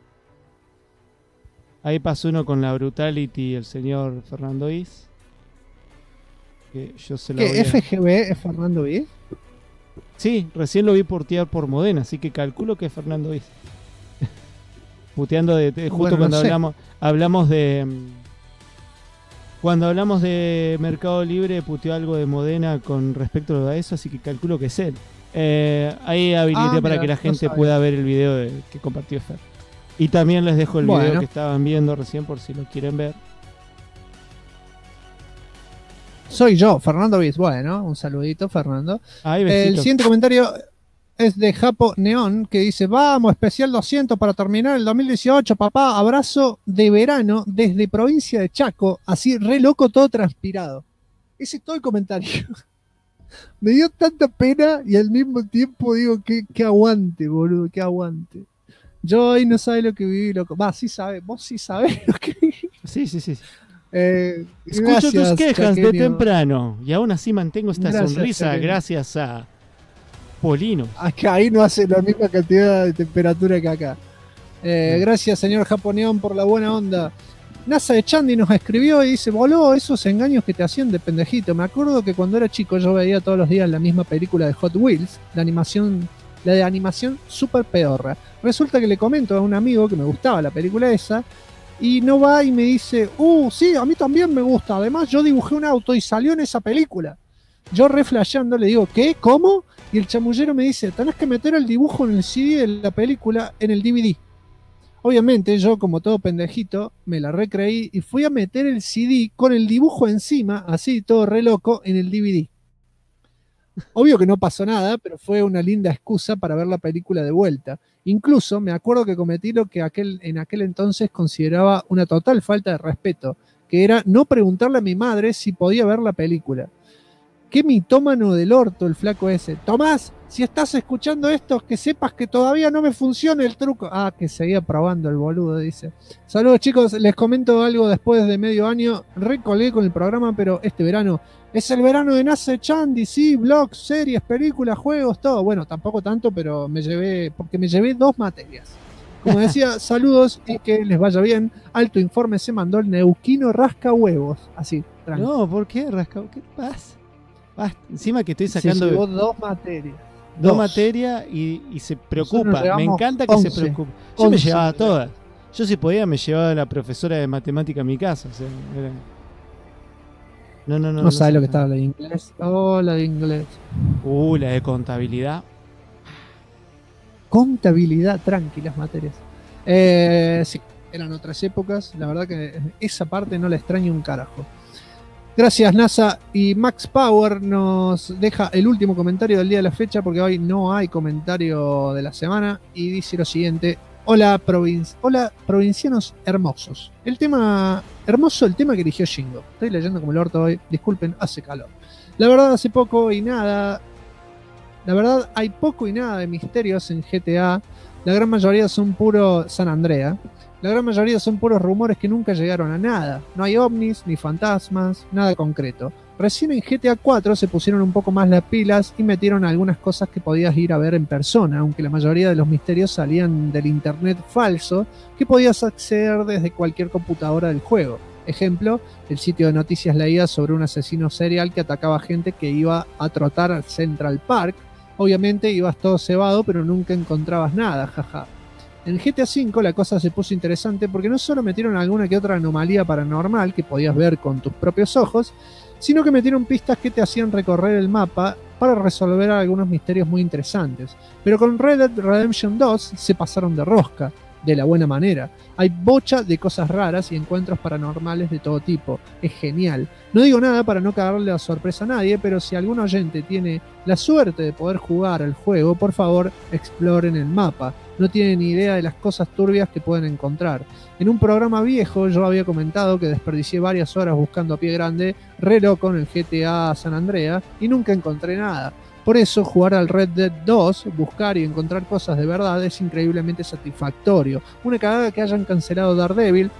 Ahí pasó uno con la Brutality y el señor Fernando Is. Que yo se lo ¿Qué? ¿FGB es Fernando Is? Sí, recién lo vi portear por Modena, así que calculo que es Fernando Is. Puteando justo bueno, cuando hablamos de... Cuando hablamos de Mercado Libre, puteó algo de Modena con respecto a eso, así que calculo que es él. Ahí habilité para que la gente pueda ver el video que compartió Fer. Y también les dejo el video que estaban viendo recién por si lo quieren ver. Soy yo, Fernando Bis. Bueno, un saludito, Fernando. El siguiente comentario es de Japo Neón, que dice: vamos, especial 200 para terminar el 2018, papá. Abrazo de verano desde provincia de Chaco. Así, re loco, todo transpirado. Ese es todo el comentario. Me dio tanta pena y al mismo tiempo digo que aguante, boludo, que aguante. Yo hoy no sabe lo que viví, loco. Va, sí sabe, vos sí sabés lo que viví. Sí. Escucho tus quejas chaqueño. de temprano y aún así mantengo esta sonrisa chaqueño. Gracias a Polino. Acá ahí no hace la misma cantidad de temperatura que acá. Gracias, señor Japoneón, por la buena onda. NASA de Chandy nos escribió y dice: voló esos engaños que te hacían de pendejito. Me acuerdo que cuando era chico yo veía todos los días la misma película de Hot Wheels, la de animación súper pedorra. Resulta que le comento a un amigo que me gustaba la película esa y no va y me dice: sí, a mí también me gusta. Además yo dibujé un auto y salió en esa película. Yo reflashando le digo: ¿qué? ¿Cómo? Y el chamullero me dice: tenés que meter el dibujo en el CD de la película en el DVD. Obviamente yo, como todo pendejito, me la recreí y fui a meter el CD con el dibujo encima, así todo re loco, en el DVD. Obvio que no pasó nada, pero fue una linda excusa para ver la película de vuelta. Incluso me acuerdo que cometí lo que en aquel entonces consideraba una total falta de respeto, que era no preguntarle a mi madre si podía ver la película. Qué mitómano del orto el flaco ese. Tomás, si estás escuchando esto, que sepas que todavía no me funciona el truco. Ah, que seguía probando el boludo, dice. Saludos chicos, les comento algo después de medio año. Recolgué con el programa, pero este verano es el verano de Nace-chan, DC, blogs, series, películas, juegos, todo. Bueno, tampoco tanto, pero me llevé 2 materias. Como decía, saludos y que les vaya bien. Alto informe se mandó el neuquino rasca huevos. Así, tranquilo. No, ¿por qué rasca? ¿Qué pasa? Encima que estoy sacando. Se llevó 2 materias. Dos materias y se preocupa. Me encanta que 11, se preocupe. Yo me llevaba todas. Yo si podía me llevaba a la profesora de matemática a mi casa. O sea, no sabes lo que estaba la de inglés. Oh, la de inglés. La de contabilidad. Contabilidad, tranquilas materias. Sí, eran otras épocas. La verdad que esa parte no la extraño un carajo. Gracias NASA, y Max Power nos deja el último comentario del día de la fecha porque hoy no hay comentario de la semana y dice lo siguiente: hola provincianos hermosos. El tema que eligió Shingo. Estoy leyendo como el orto hoy, disculpen, hace calor. La verdad hay poco y nada de misterios en GTA. La gran mayoría son puro San Andrea. La gran mayoría son puros rumores que nunca llegaron a nada. No hay ovnis, ni fantasmas, nada concreto. Recién en GTA 4 se pusieron un poco más las pilas y metieron algunas cosas que podías ir a ver en persona, aunque la mayoría de los misterios salían del internet falso que podías acceder desde cualquier computadora del juego. Ejemplo, el sitio de noticias leídas sobre un asesino serial que atacaba gente que iba a trotar al Central Park. Obviamente ibas todo cebado, pero nunca encontrabas nada, jaja. En GTA V la cosa se puso interesante porque no solo metieron alguna que otra anomalía paranormal que podías ver con tus propios ojos, sino que metieron pistas que te hacían recorrer el mapa para resolver algunos misterios muy interesantes. Pero con Red Dead Redemption 2 se pasaron de rosca, de la buena manera. Hay bocha de cosas raras y encuentros paranormales de todo tipo. Es genial. No digo nada para no cagarle la sorpresa a nadie, pero si algún oyente tiene la suerte de poder jugar al juego, por favor, exploren el mapa. No tienen ni idea de las cosas turbias que pueden encontrar. En un programa viejo yo había comentado que desperdicié varias horas buscando a pie grande re loco en el GTA San Andrea y nunca encontré nada. Por eso jugar al Red Dead 2, buscar y encontrar cosas de verdad es increíblemente satisfactorio. Una cagada que hayan cancelado Daredevil.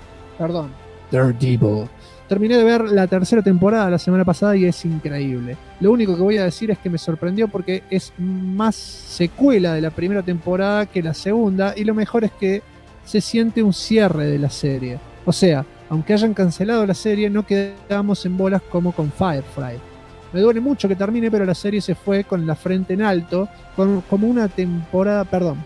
Terminé de ver la 3ª temporada la semana pasada y es increíble. Lo único que voy a decir es que me sorprendió porque es más secuela de la primera temporada que la segunda, y lo mejor es que se siente un cierre de la serie. O sea, aunque hayan cancelado la serie, no quedamos en bolas como con Firefly. Me duele mucho que termine, pero la serie se fue con la frente en alto, con una temporada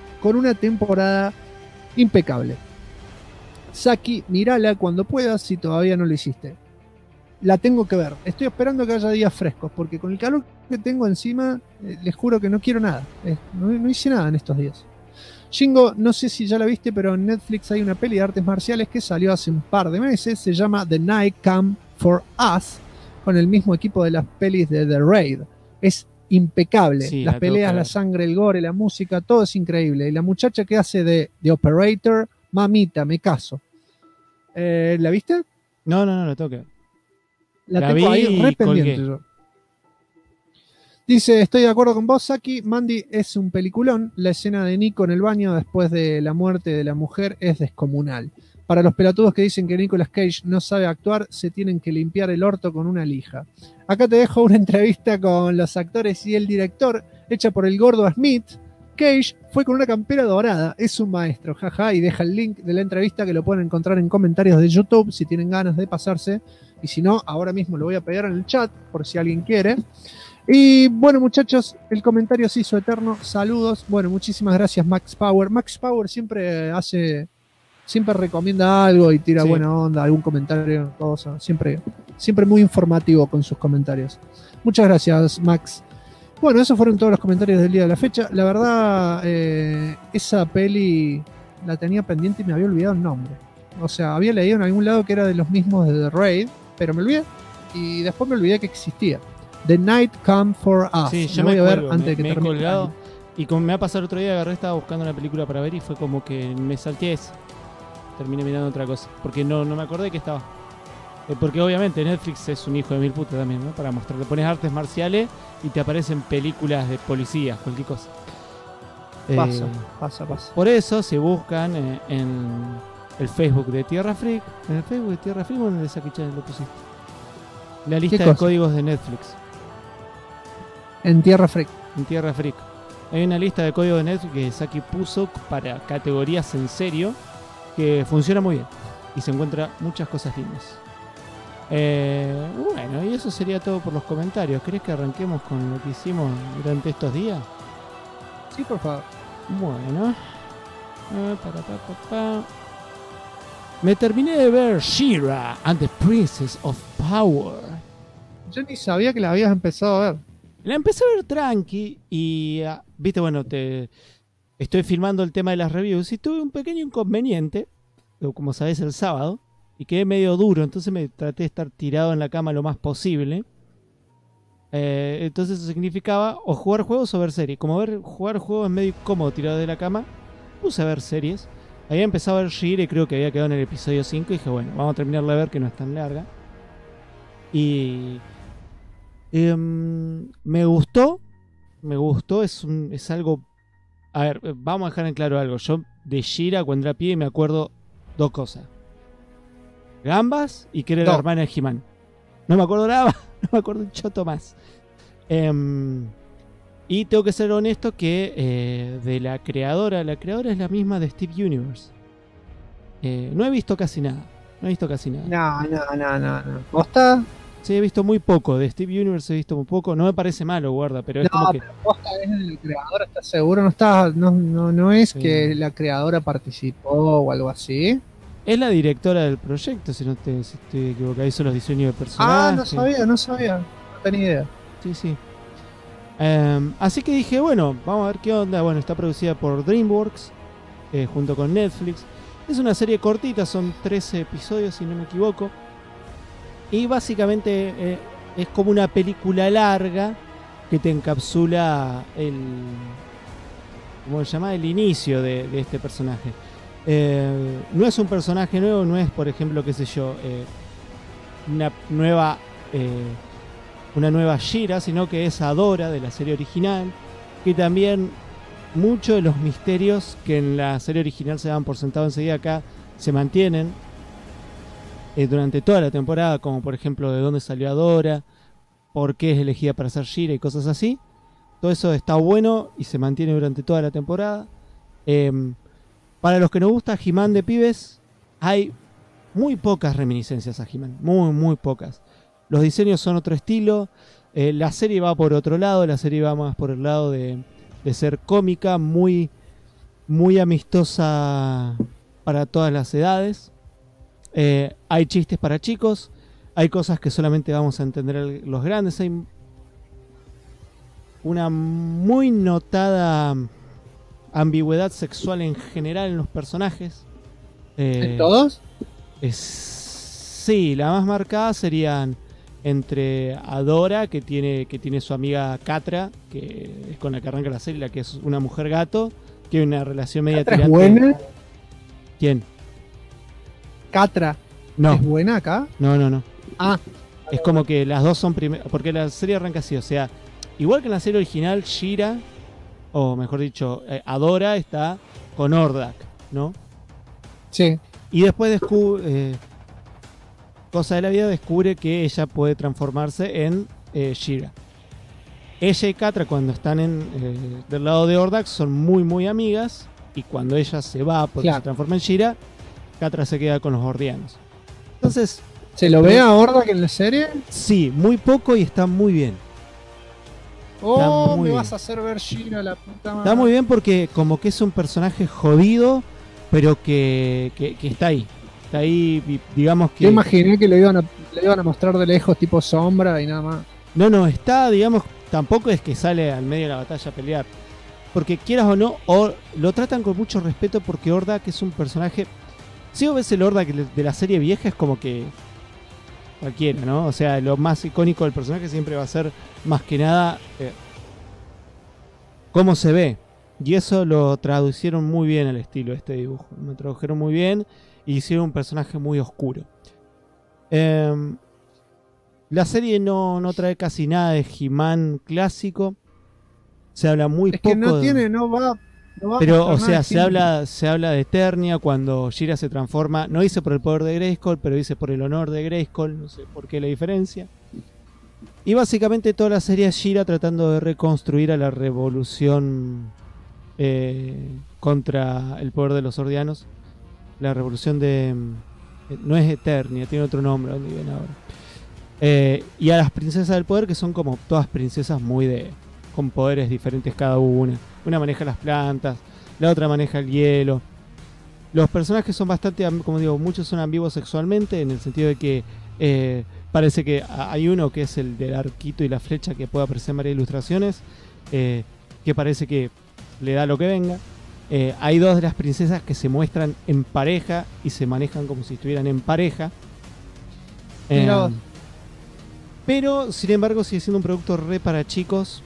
impecable. Saki, mírala cuando puedas si todavía no lo hiciste. La tengo que ver. Estoy esperando que haya días frescos, porque con el calor que tengo encima, les juro que no quiero nada. No hice nada en estos días. Shingo, no sé si ya la viste, pero en Netflix hay una peli de artes marciales que salió hace un par de meses. Se llama The Night Come For Us, con el mismo equipo de las pelis de The Raid. Es impecable. Sí, las peleas, la sangre, el gore, la música, todo es increíble. Y la muchacha que hace de Operator, mamita, me caso. ¿La viste? No, la tengo que ver. La tengo ahí re pendiente yo. Dice, estoy de acuerdo con vos, Saki. Mandy es un peliculón. La escena de Nico en el baño después de la muerte de la mujer es descomunal. Para los pelotudos que dicen que Nicolas Cage no sabe actuar, se tienen que limpiar el orto con una lija. Acá te dejo una entrevista con los actores y el director, hecha por el gordo Smith. Cage fue con una campera dorada, es un maestro, jaja, y deja el link de la entrevista que lo pueden encontrar en comentarios de YouTube si tienen ganas de pasarse, y si no, ahora mismo lo voy a pegar en el chat por si alguien quiere. Y bueno, muchachos, el comentario se hizo eterno, saludos. Bueno, muchísimas gracias Max Power. Max Power siempre recomienda algo y tira buena onda, algún comentario, cosa. Siempre muy informativo con sus comentarios. Muchas gracias, Max. Bueno, esos fueron todos los comentarios del día de la fecha. La verdad, esa peli la tenía pendiente y me había olvidado el nombre. O sea, había leído en algún lado que era de los mismos de The Raid, pero me olvidé. Y después me olvidé que existía. The Night Come For Us. Sí, yo Lo voy a ver cuelgo, antes de que me he termine el colgado. año. Y como me ha pasado el otro día, estaba buscando una película para ver y fue como que me salté esa. Terminé mirando otra cosa. Porque no me acordé que estaba. Porque obviamente Netflix es un hijo de mil putas también, ¿no? Para mostrar. Te pones artes marciales y te aparecen películas de policías, cualquier cosa. Pasa. Por eso, si buscan en el Facebook de Tierra Freak, ¿en el Facebook de Tierra Freak o en el de Saki Channel lo pusiste? La lista de cosa? códigos de Netflix. En Tierra Freak. En Tierra Freak. Hay una lista de códigos de Netflix que Saki puso para categorías en serio que funciona muy bien y se encuentra muchas cosas lindas. Bueno, y eso sería todo por los comentarios. ¿Crees que arranquemos con lo que hicimos durante estos días? Sí, por favor. Bueno. Me terminé de ver She-Ra and the Princess of Power. Yo ni sabía que la habías empezado a ver. La empecé a ver tranqui y, viste, bueno, estoy filmando el tema de las reviews y tuve un pequeño inconveniente, como sabés, el sábado, y quedé medio duro, entonces me traté de estar tirado en la cama lo más posible. Entonces eso significaba o jugar juegos o ver series. Como jugar juegos es medio incómodo tirado de la cama, puse a ver series. Había empezado a ver She-Ra y creo que había quedado en el episodio 5 y dije, bueno, vamos a terminarla de ver que no es tan larga. Y... me gustó, es algo... A ver, vamos a dejar en claro algo. Yo de She-Ra cuando era pibe me acuerdo dos cosas. Gambas y que era la hermana de He-Man. No me acuerdo nada más, no me acuerdo un choto más. Y tengo que ser honesto que de la creadora es la misma de Steve Universe. No he visto casi nada. No. ¿Posta? Sí, he visto muy poco. De Steve Universe he visto muy poco. No me parece malo, guarda, pero es como que... Pero posta es de la creadora, ¿estás seguro? No es sí. Que la creadora participó o algo así. Es la directora del proyecto, si no estoy equivocado. Hizo los diseños de personajes. No sabía. No tenía idea. Sí. Así que dije, bueno, vamos a ver qué onda. Bueno, está producida por DreamWorks, junto con Netflix. Es una serie cortita, son 13 episodios, si no me equivoco. Y básicamente es como una película larga que te encapsula ¿cómo se llama? El inicio de este personaje. No es un personaje nuevo, no es, por ejemplo, qué sé yo, una nueva She-Ra, sino que es Adora de la serie original, que también muchos de los misterios que en la serie original se daban por sentado enseguida acá se mantienen durante toda la temporada, como por ejemplo de dónde salió Adora, por qué es elegida para ser She-Ra y cosas así. Todo eso está bueno y se mantiene durante toda la temporada. Para los que nos gusta He-Man de pibes, hay muy pocas reminiscencias a He-Man, muy pocas. Los diseños son otro estilo, la serie va por otro lado, la serie va más por el lado de ser cómica, muy amistosa para todas las edades. Hay chistes para chicos, hay cosas que solamente vamos a entender los grandes, hay una muy notada ambigüedad sexual en general en los personajes. ¿En todos? Sí, la más marcada serían entre Adora, que tiene su amiga Catra, que es con la que arranca la serie, la que es una mujer gato, que hay una relación media ¿Catra tirante. es buena? ¿Quién? Catra. No. ¿Es buena acá? No. Ah. Es como que las dos son porque la serie arranca así, o sea, igual que en la serie original, She-Ra, o mejor dicho, Adora está con Hordak, ¿no? Sí. Y después cosa de la vida descubre que ella puede transformarse en She-Ra. Ella y Catra, cuando están del lado de Hordak, son muy amigas, y cuando ella se va porque se transforma en She-Ra, Catra se queda con los Hordianos. Entonces, ¿se lo ve a Hordak en la serie? Sí, muy poco y está muy bien. Me vas a hacer ver She-Ra, la puta madre. Está muy bien porque como que es un personaje jodido, pero que está ahí. Está ahí, digamos que... Yo imaginé que le iban a mostrar de lejos tipo sombra y nada más. No, está, digamos, tampoco es que sale al medio de la batalla a pelear. Porque quieras o no, lo tratan con mucho respeto porque Hordak es un personaje... Si vos ves el Hordak de la serie vieja, es como que cualquiera, ¿no? O sea, lo más icónico del personaje siempre va a ser, más que nada, cómo se ve. Y eso lo traducieron muy bien al estilo de este dibujo. Me tradujeron muy bien y hicieron un personaje muy oscuro. La serie no trae casi nada de He-Man clásico. Se habla muy poco. Es que no va pero, o sea, nada, se habla de Eternia cuando She-Ra se transforma. No dice por el poder de Grayskull, pero dice por el honor de Grayskull. No sé por qué la diferencia. Y básicamente toda la serie es She-Ra tratando de reconstruir a la revolución contra el poder de los Zordianos. La revolución de... no es Eternia, tiene otro nombre. ¿Dónde viven ahora? Y a las princesas del poder, que son como todas princesas con poderes diferentes cada una. Una maneja las plantas, la otra maneja el hielo. Los personajes son bastante, como digo, muchos son ambiguos sexualmente, en el sentido de que parece que hay uno que es el del arquito y la flecha, que puede aparecer en varias ilustraciones, que parece que le da lo que venga. Hay dos de las princesas que se muestran en pareja y se manejan como si estuvieran en pareja. Pero, sin embargo, sigue siendo un producto re para chicos.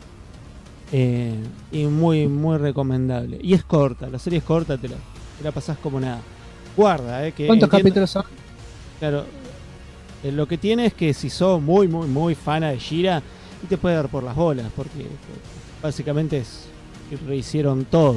Y muy, muy recomendable. Y es corta, la serie es corta, te la pasás como nada. Guarda, que ¿cuántos capítulos son? Claro, lo que tiene es que si sos muy, muy, muy fana de She-Ra, te puede dar por las bolas, porque básicamente rehicieron todo.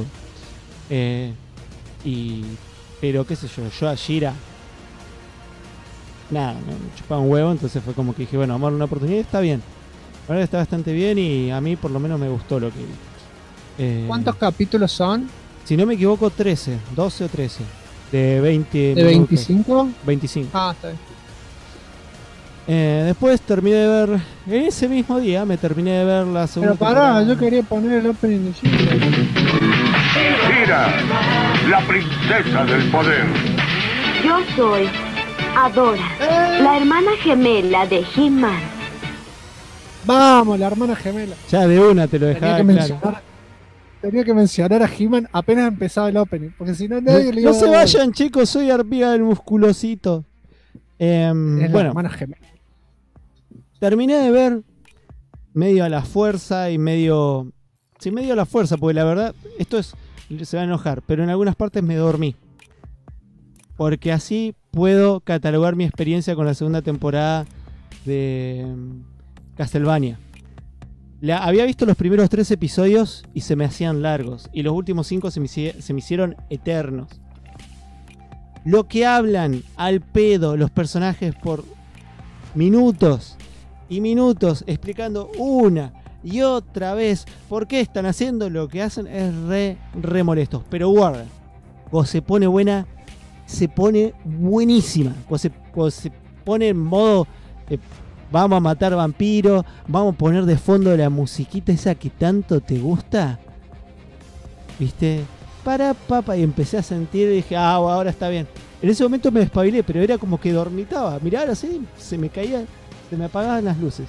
Pero qué sé yo a She-Ra nada, me chupaba un huevo, entonces fue como que dije, bueno, vamos a darle una oportunidad. Está bien, la verdad está bastante bien y a mí por lo menos me gustó lo que vi. ¿Cuántos capítulos son? Si no me equivoco, 13, 12 o 13 de 20. ¿De 25? 25. Ah, está bien. Después terminé de ver, en ese mismo día me terminé de ver la segunda temporada. Pero pará, yo quería poner el opening de She-Ra, la princesa del poder. Yo soy Adora, la hermana gemela de He-Man. Vamos, la hermana gemela. Ya de una te lo dejaba claro. Tenía que mencionar a He-Man apenas empezaba el opening, porque si no nadie le iba a dar. No se vayan, chicos, soy Arpiga del musculosito. Bueno, la hermana gemela. Terminé de ver medio a la fuerza y medio... Sí, medio a la fuerza, porque la verdad, se va a enojar, pero en algunas partes me dormí. Porque así puedo catalogar mi experiencia con la segunda temporada de Castlevania. Había visto los primeros 3 episodios y se me hacían largos. Y los últimos 5 se me hicieron eternos. Lo que hablan al pedo los personajes por minutos y minutos explicando una y otra vez por qué están haciendo lo que hacen es re molestos. Pero guarda, cuando se pone buena, se pone buenísima. Cuando se pone en modo vamos a matar vampiros, vamos a poner de fondo la musiquita esa que tanto te gusta, ¿viste? Y empecé a sentir y dije, ahora está bien. En ese momento me despabilé, pero era como que dormitaba. Mirá, ahora sí, se me apagaban las luces.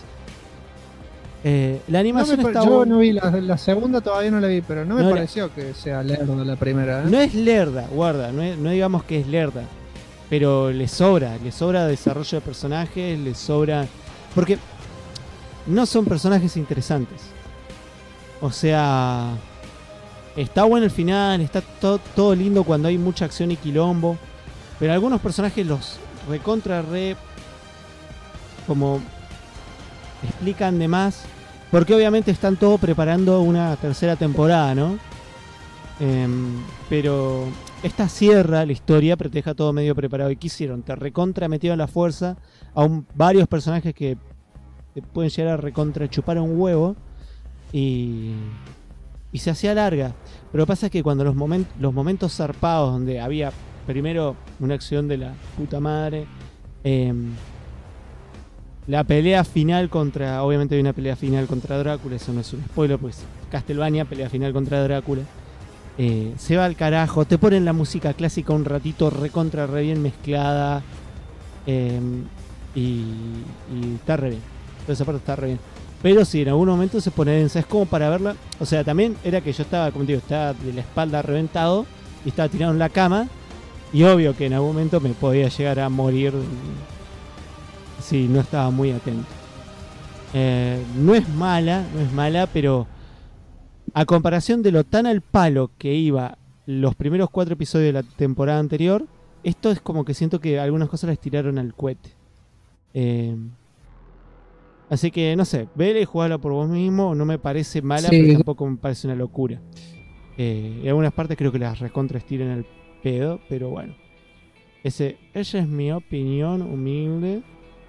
La animación está yo no vi la segunda, todavía no la vi, pero no me pareció que sea lerda la primera. No es lerda, guarda, no digamos que es lerda, pero le sobra desarrollo de personajes, le sobra, porque no son personajes interesantes. O sea, está bueno el final, está todo lindo cuando hay mucha acción y quilombo, pero algunos personajes los como explican de más, porque obviamente están todos preparando una tercera temporada, ¿no? Pero esta cierra la historia, pero te deja todo medio preparado. ¿Y qué hicieron? Te recontra metieron la fuerza a varios personajes que te pueden llegar a recontra chupar un huevo y se hacía larga. Pero lo que pasa es que cuando los momentos zarpados donde había primero una acción de la puta madre, la pelea final obviamente hay una pelea final contra Drácula, eso no es un spoiler, pues Castlevania, pelea final contra Drácula. Se va al carajo, te ponen la música clásica un ratito re bien mezclada, y está re bien. Toda esa parte está re bien. Pero sí, en algún momento se pone densa, es como para verla. O sea, también era que yo estaba, como te digo, estaba de la espalda reventado y estaba tirado en la cama, y obvio que en algún momento me podía llegar a morir si no estaba muy atento. No es mala, pero a comparación de lo tan al palo que iba los primeros 4 episodios de la temporada anterior, esto es como que siento que algunas cosas las tiraron al cohete. Así que no sé, vele y jugala por vos mismo. No me parece mala, Sí. pero tampoco me parece una locura. En algunas partes creo que las recontra estiran al pedo, pero bueno. Esa es mi opinión humilde.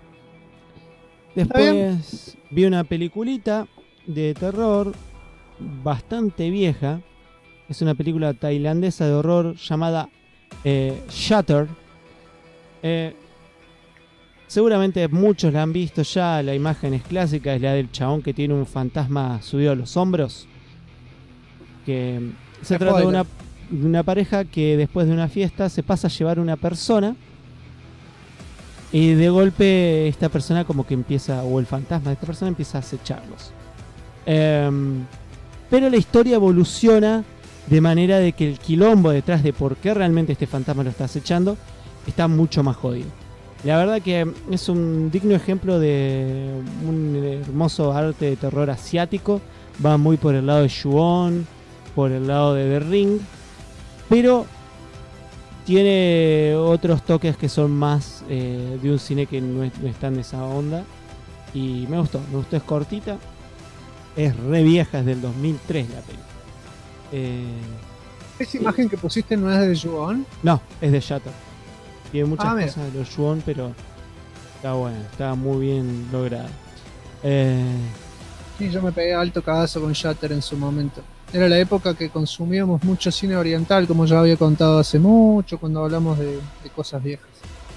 Después vi una peliculita de terror bastante vieja. Es una película tailandesa de horror llamada Shutter. Seguramente muchos la han visto ya. La imagen es clásica, es la del chabón que tiene un fantasma subido a los hombros. Que se trata de una pareja que después de una fiesta se pasa a llevar una persona. Y de golpe esta persona como que empieza, o el fantasma de esta persona empieza a acecharlos. Pero la historia evoluciona de manera de que el quilombo detrás de por qué realmente este fantasma lo está acechando está mucho más jodido. La verdad que es un digno ejemplo de un hermoso arte de terror asiático. Va muy por el lado de Ju-On, por el lado de The Ring, pero tiene otros toques que son más de un cine que no está en esa onda. Y me gustó, es cortita. Es re vieja, es del 2003 la peli. ¿Esa imagen que pusiste no es de Ju-On? No, es de Shutter. Tiene muchas mira. cosas de los Ju-On, pero está buena, está muy bien lograda. Sí, yo me pegué alto cagazo con Shutter en su momento. Era la época que consumíamos mucho cine oriental, como ya había contado hace mucho, cuando hablamos de cosas viejas.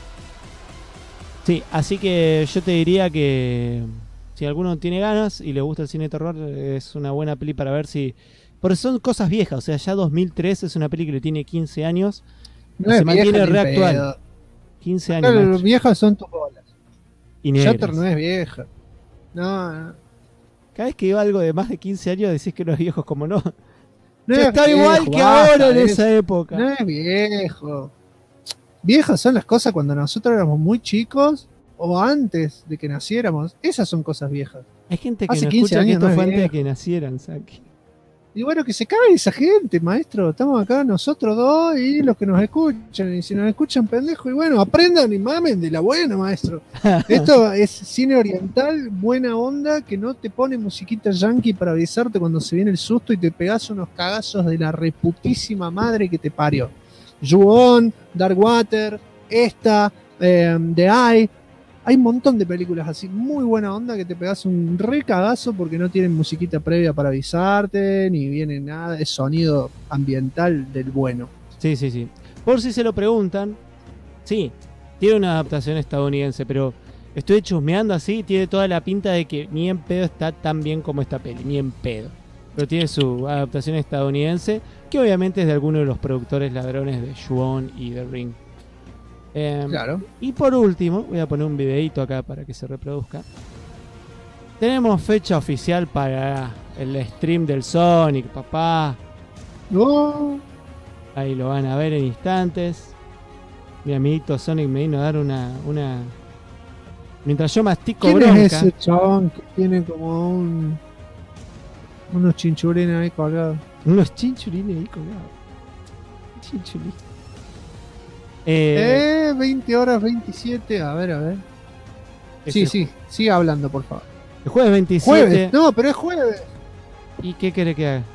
Sí, así que yo te diría que si alguno tiene ganas y le gusta el cine de terror, es una buena peli para ver si... Porque son cosas viejas, o sea, ya 2003 es una peli que le tiene 15 años. No se es mantiene vieja ni reactual. pedo. 15 años. Claro, macho. viejas son tus bolas. Y negras. Shutter no es vieja. No. Cada vez que iba algo de más de 15 años decís que no es viejo, como no. No Yo es estaba viejo, igual que basta, ahora en es- esa época. No es viejo. Viejas son las cosas cuando nosotros éramos muy chicos o antes de que naciéramos. Esas son cosas viejas. Hay gente que Hace no 15 escucha que años esto no es fue antes de viejo. que nacieran, Saki. Y bueno, que se cague esa gente, maestro. Estamos acá nosotros dos y los que nos escuchan. Y si nos escuchan, pendejo, y bueno, aprendan y mamen de la buena, maestro. Esto es cine oriental, buena onda, que no te pone musiquita yankee para avisarte cuando se viene el susto y te pegás unos cagazos de la reputísima madre que te parió. Ju-On, Darkwater, esta, The Eye. Hay un montón de películas así, muy buena onda, que te pegas un re cagazo porque no tienen musiquita previa para avisarte, ni viene nada, es sonido ambiental del bueno. Sí, sí, sí. Por si se lo preguntan, sí, tiene una adaptación estadounidense, pero estoy chusmeando así, tiene toda la pinta de que ni en pedo está tan bien como esta peli, ni en pedo. Pero tiene su adaptación estadounidense, que obviamente es de alguno de los productores ladrones de Ju-On y The Ring. Claro. Y por último, voy a poner un videito acá para que se reproduzca. Tenemos fecha oficial para el stream del Sonic, papá. No. Ahí lo van a ver en instantes. Mi amiguito Sonic me vino a dar una... Mientras yo mastico ¿Quién bronca. es ese chabón que tiene como unos chinchurines ahí colgados? Unos chinchulines ahí colgados. Chinchulines. 20 horas 27, a ver. Sí, sí, sigue hablando, por favor. El jueves 27. Jueves, no, pero es jueves. ¿Y qué quiere que haga?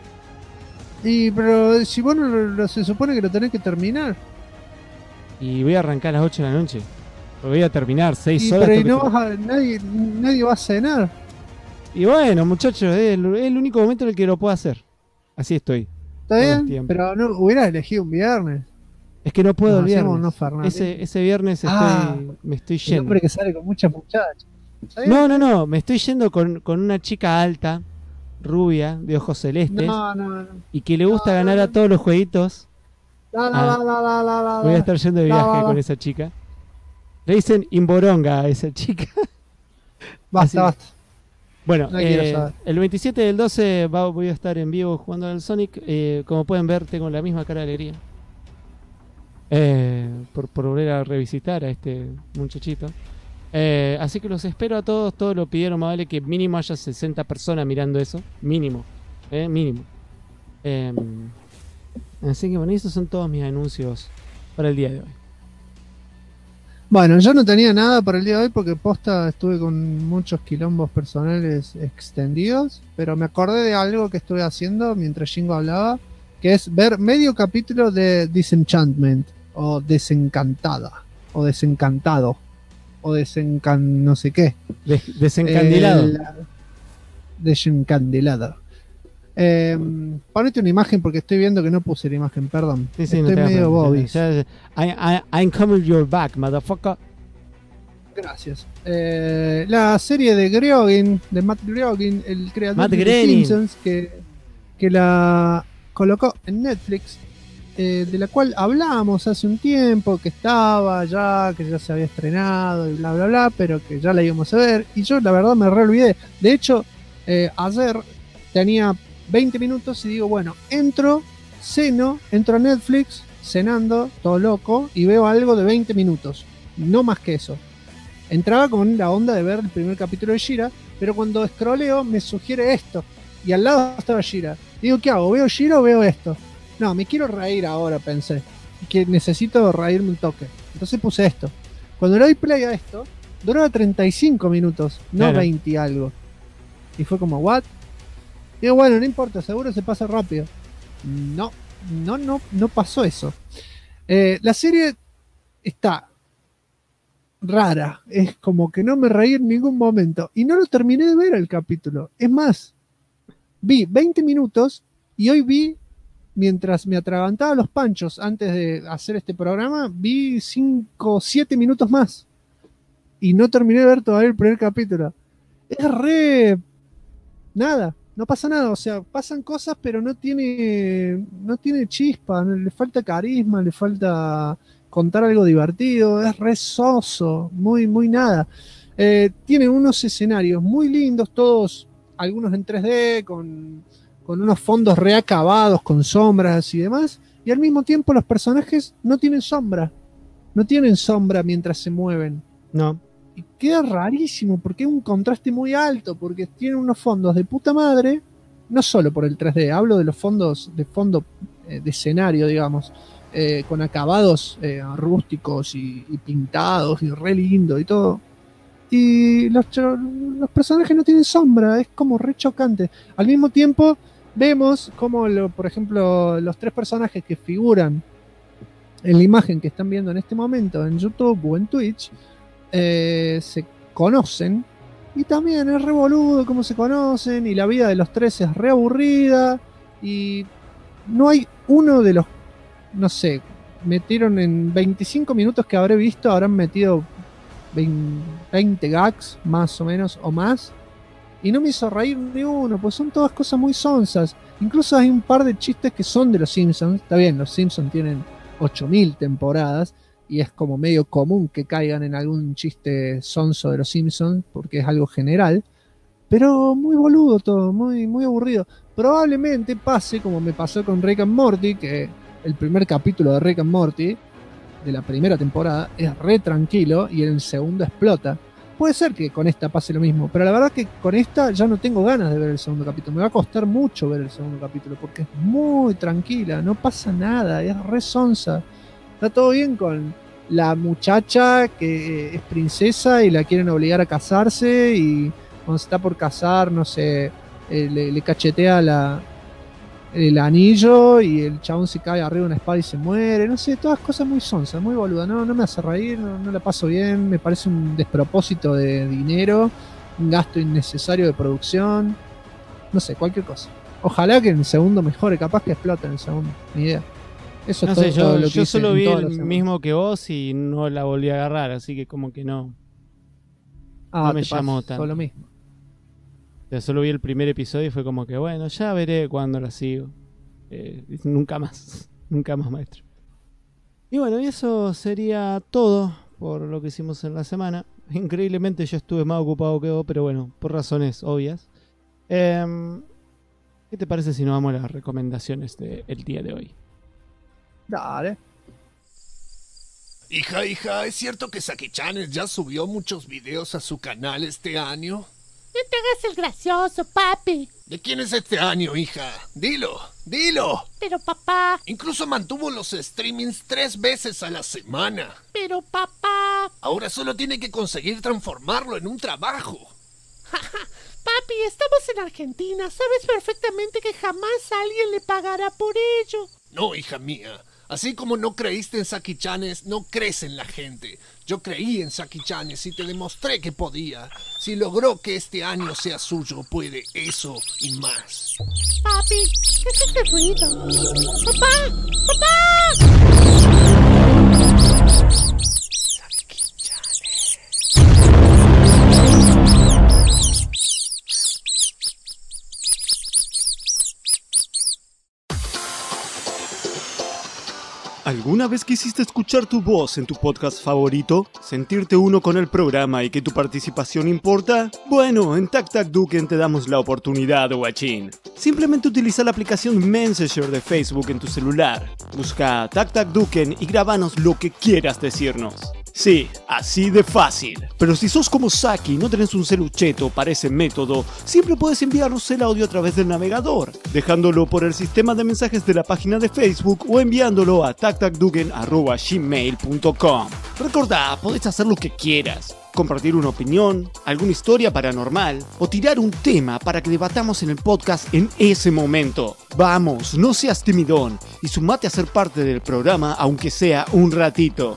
Pero si vos se supone que lo tenés que terminar. Y voy a arrancar a las 8 de la noche. Lo voy a terminar 6 Y, horas. pero y tengo no que- vas a, nadie va a cenar. Y bueno, muchachos, es el único momento en el que lo puedo hacer. Así estoy. ¿Está Todo el bien? tiempo. Pero no hubieras elegido un viernes. Es que no puedo Nos el viernes. hacemos unos Fernández. Ese viernes me estoy El yendo. hombre que sale con muchas muchachas. ¿Está bien? No, me estoy yendo con una chica alta, rubia, de ojos celestes, No. y que le gusta ganar a todos los jueguitos. Voy a estar yendo de viaje con esa chica. Le dicen Imboronga a esa chica. Basta. Bueno, No quiero saber. el 27 del 12 voy a estar en vivo jugando al Sonic. Como pueden ver, tengo la misma cara de alegría. Por volver a revisitar a este muchachito. Así que los espero a todos lo pidieron, más vale que mínimo haya 60 personas mirando eso, mínimo, mínimo. Así que bueno, esos son todos mis anuncios para el día de hoy. Bueno, yo no tenía nada para el día de hoy porque posta estuve con muchos quilombos personales extendidos, pero me acordé de algo que estuve haciendo mientras Jingo hablaba, que es ver medio capítulo de Disenchantment, o Desencantada, o Desencantado, o no sé qué. Desencandilado. Desencandilado. Ponete una imagen porque estoy viendo que no puse la imagen, perdón. Sí, estoy no medio Bobby. I'm coming your back, motherfucker. Gracias. La serie de Groening, de Matt Groening, el creador Matt de The Groening. Simpsons, que la colocó en Netflix, de la cual hablábamos hace un tiempo, que estaba ya, que ya se había estrenado y bla bla bla, pero que ya la íbamos a ver, y yo la verdad me re olvidé. De hecho, ayer tenía 20 minutos y digo, bueno, entro a Netflix, cenando, todo loco, y veo algo de 20 minutos, no más que eso. Entraba con la onda de ver el primer capítulo de She-Ra, pero cuando scrolleo me sugiere esto, y al lado estaba She-Ra. Digo, ¿qué hago? ¿Veo She-Ra o veo esto? No, me quiero reír ahora, pensé, que necesito reírme un toque. Entonces puse esto. Cuando le doy play a esto, duraba 35 minutos, no Claro. 20 y algo. Y fue como, ¿what? Digo, bueno, no importa, seguro se pasa rápido. No pasó eso. La serie está rara, es como que no me reí en ningún momento. Y no lo terminé de ver el capítulo. Es más, vi 20 minutos y hoy vi, mientras me atragantaba los panchos antes de hacer este programa, vi 5 o 7 minutos más. Y no terminé de ver todavía el primer capítulo. Es re... nada. No pasa nada, o sea, pasan cosas, pero no tiene chispa, le falta carisma, le falta contar algo divertido, es re soso, muy, muy nada. Tiene unos escenarios muy lindos, todos, algunos en 3D, con unos fondos reacabados, con sombras y demás, y al mismo tiempo los personajes no tienen sombra mientras se mueven. No. Y queda rarísimo porque es un contraste muy alto, porque tiene unos fondos de puta madre, no solo por el 3D, hablo de los fondos de escenario, digamos, con acabados rústicos y pintados y re lindo y todo. Y los personajes no tienen sombra, es como re chocante. Al mismo tiempo vemos como, por ejemplo, los 3 personajes que figuran en la imagen que están viendo en este momento en YouTube o en Twitch, se conocen, y también es re boludo cómo se conocen, y la vida de los 3 es re aburrida, y no hay uno de los, no sé, metieron en 25 minutos que habré visto, habrán metido 20 gags más o menos o más, y no me hizo reír ni uno, pues son todas cosas muy sonsas. Incluso hay un par de chistes que son de los Simpsons. Está bien, los Simpsons tienen 8000 temporadas y es como medio común que caigan en algún chiste sonso de los Simpsons porque es algo general, pero muy boludo todo, muy, muy aburrido. Probablemente pase como me pasó con Rick and Morty, que el primer capítulo de Rick and Morty de la primera temporada es re tranquilo y en el segundo explota. Puede ser que con esta pase lo mismo, pero la verdad que con esta ya no tengo ganas de ver el segundo capítulo. Me va a costar mucho ver el segundo capítulo porque es muy tranquila, no pasa nada, es re sonsa. Está todo bien con la muchacha que es princesa y la quieren obligar a casarse, y cuando se está por casar, no sé, le cachetea el anillo y el chabón se cae arriba de una espada y se muere, no sé, todas cosas muy sonsas, muy boludas, no me hace reír, no la paso bien, me parece un despropósito de dinero, un gasto innecesario de producción, no sé, cualquier cosa. Ojalá que en el segundo mejore, capaz que explote en el segundo, ni idea. Eso No es sé, todo lo que yo hice solo en vi toda el la semana. mismo que vos y no la volví a agarrar, así que como que no me te llamó pasó tanto. lo mismo. O sea, solo vi el primer episodio y fue como que bueno, ya veré cuando la sigo. Nunca más, nunca más, maestro. Y bueno, y eso sería todo por lo que hicimos en la semana. Increíblemente yo estuve más ocupado que vos, pero bueno, por razones obvias. ¿Qué te parece si nos vamos a las recomendaciones del día de hoy? Dale. Hija, ¿es cierto que Saki-chan ya subió muchos videos a su canal este año? No te hagas el gracioso, papi. ¿De quién es este año, hija? Dilo. Pero papá. Incluso mantuvo los streamings 3 veces a la semana. Pero papá. Ahora solo tiene que conseguir transformarlo en un trabajo. Papi, estamos en Argentina. Sabes perfectamente que jamás alguien le pagará por ello. No, hija mía. Así como no creíste en Saki-chanes, no crees en la gente. Yo creí en Saki-chanes y te demostré que podía. Si logró que este año sea suyo, puede eso y más. Papi, ¿qué es este ruido? ¡Papá! ¿Alguna vez quisiste escuchar tu voz en tu podcast favorito? ¿Sentirte uno con el programa y que tu participación importa? Bueno, en TacTacDuken te damos la oportunidad, guachín. Simplemente utiliza la aplicación Messenger de Facebook en tu celular. Busca TacTacDuken y grábanos lo que quieras decirnos. Sí, así de fácil. Pero si sos como Saki y no tenés un celucheto para ese método, siempre puedes enviarnos el audio a través del navegador, dejándolo por el sistema de mensajes de la página de Facebook o enviándolo a tactacduken@gmail.com. Recordá, podés hacer lo que quieras. Compartir una opinión, alguna historia paranormal o tirar un tema para que debatamos en el podcast en ese momento. Vamos, no seas timidón y sumate a ser parte del programa aunque sea un ratito.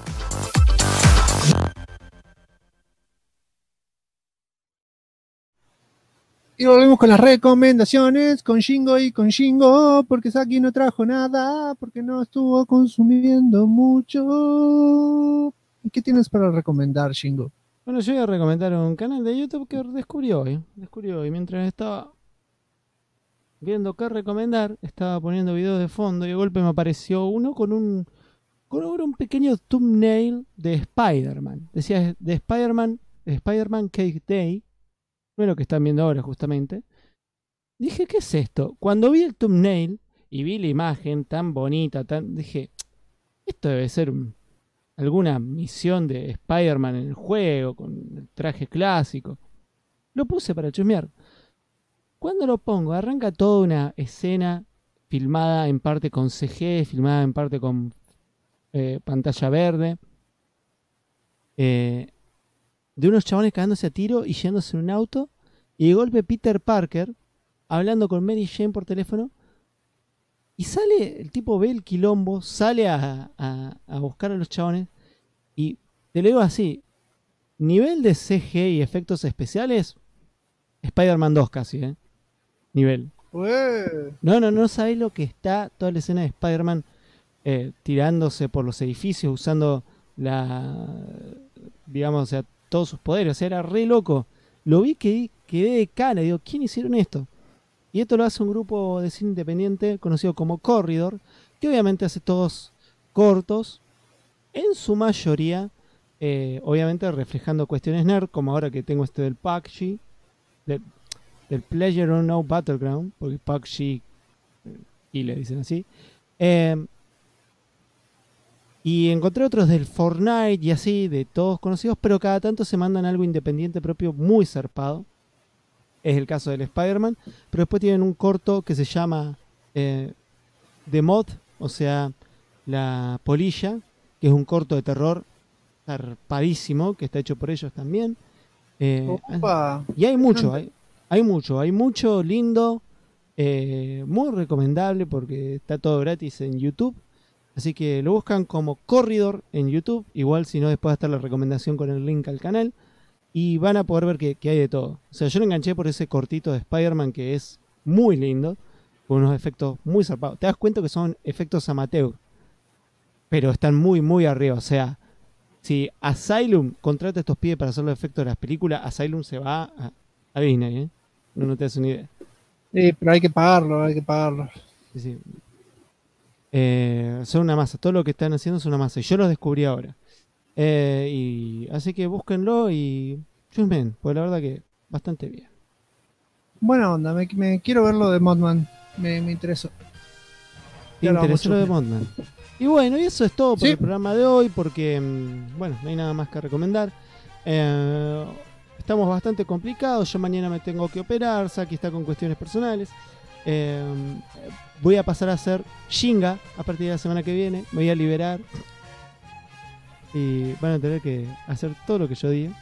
Y volvemos con las recomendaciones, con Shingo, porque Saki no trajo nada, porque no estuvo consumiendo mucho. ¿Y qué tienes para recomendar, Shingo? Bueno, yo voy a recomendar un canal de YouTube que descubrí hoy. Mientras estaba viendo qué recomendar, estaba poniendo videos de fondo y de golpe me apareció uno con un pequeño thumbnail de Spider-Man. Decía de Spider-Man Cake Day. No es lo que están viendo ahora, justamente. Dije, ¿qué es esto? Cuando vi el thumbnail y vi la imagen tan bonita, dije, esto debe ser alguna misión de Spider-Man en el juego, con el traje clásico. Lo puse para chusmear. Cuando lo pongo, arranca toda una escena filmada en parte con CG, filmada en parte con pantalla verde. De unos chabones cagándose a tiro y yéndose en un auto, y de golpe Peter Parker hablando con Mary Jane por teléfono, y sale, el tipo ve el quilombo, sale a buscar a los chabones, y te lo digo así, nivel de CG y efectos especiales, Spider-Man 2 casi, nivel. No sabéis lo que está toda la escena de Spider-Man tirándose por los edificios, usando digamos, o sea, todos sus poderes, o sea, era re loco. Lo vi, quedé de cara, digo, ¿quién hicieron esto? Y esto lo hace un grupo de cine independiente conocido como Corridor, que obviamente hace todos cortos, en su mayoría, obviamente reflejando cuestiones nerd, como ahora que tengo este del PUBG, del PlayerUnknown's Battleground, porque PUBG, y le dicen así, y encontré otros del Fortnite y así, de todos conocidos, pero cada tanto se mandan algo independiente propio muy zarpado. Es el caso del Spider-Man, pero después tienen un corto que se llama The Mod, o sea, la polilla, que es un corto de terror zarpadísimo, que está hecho por ellos también. Y hay mucho, hay mucho lindo, muy recomendable porque está todo gratis en YouTube. Así que lo buscan como Corridor en YouTube. Igual si no, después va a estar la recomendación con el link al canal. Y van a poder ver que hay de todo. O sea, yo lo enganché por ese cortito de Spider-Man que es muy lindo. Con unos efectos muy zarpados. Te das cuenta que son efectos amateur. Pero están muy, muy arriba. O sea, si Asylum contrata a estos pibes para hacer los efectos de las películas, Asylum se va a Disney, No te das una idea. Sí, pero hay que pagarlo, Sí. Son una masa, todo lo que están haciendo es una masa y yo los descubrí ahora, y así que búsquenlo y chusmen, pues la verdad que bastante bien. Buena onda, me quiero ver lo de Modman, me interesó. ¿Te interesó lo de Modman? Y bueno, y eso es todo por el programa de hoy, porque, bueno, no hay nada más que recomendar. Estamos bastante complicados, yo mañana me tengo que operar, Saki está con cuestiones personales. Voy a pasar a hacer Shinga a partir de la semana que viene, me voy a liberar. Y van a tener que hacer todo lo que yo diga.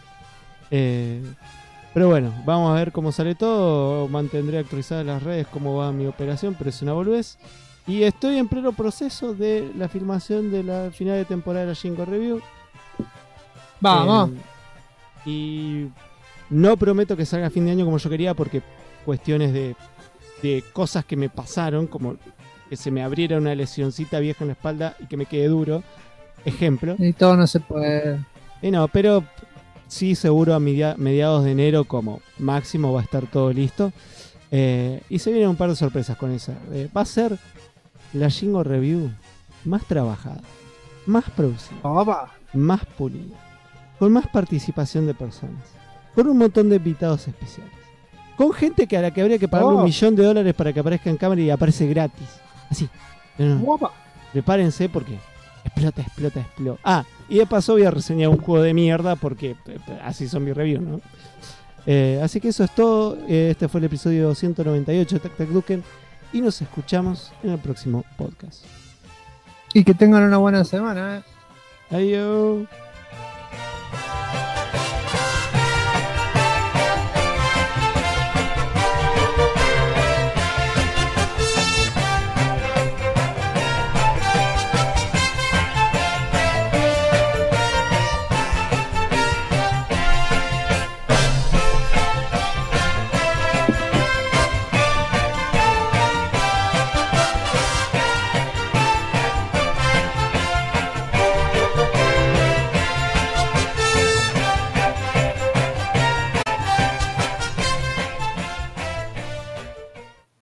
Pero bueno, vamos a ver cómo sale todo. Mantendré actualizadas las redes cómo va mi operación, pero es una boludez. Y estoy en pleno proceso de la filmación de la final de temporada de la Shingo Review. Vamos. Y no prometo que salga a fin de año como yo quería, porque cuestiones de cosas que me pasaron, como que se me abriera una lesioncita vieja en la espalda y que me quede duro. Ejemplo. Y todo no se puede. No, pero sí, seguro a mediados de enero como máximo va a estar todo listo. Y se vienen un par de sorpresas con esa. Va a ser la Shingo Review más trabajada, más producida, más pulida, con más participación de personas, con un montón de invitados especiales, con gente a la que habría que pagarle $1 millón para que aparezca en cámara y aparece gratis. Así. Prepárense porque explota. Y de paso voy a reseñar un juego de mierda porque así son mis reviews, ¿no? Así que eso es todo. Este fue el episodio 198 de Tac Tac Duken y nos escuchamos en el próximo podcast. Y que tengan una buena semana. Adiós.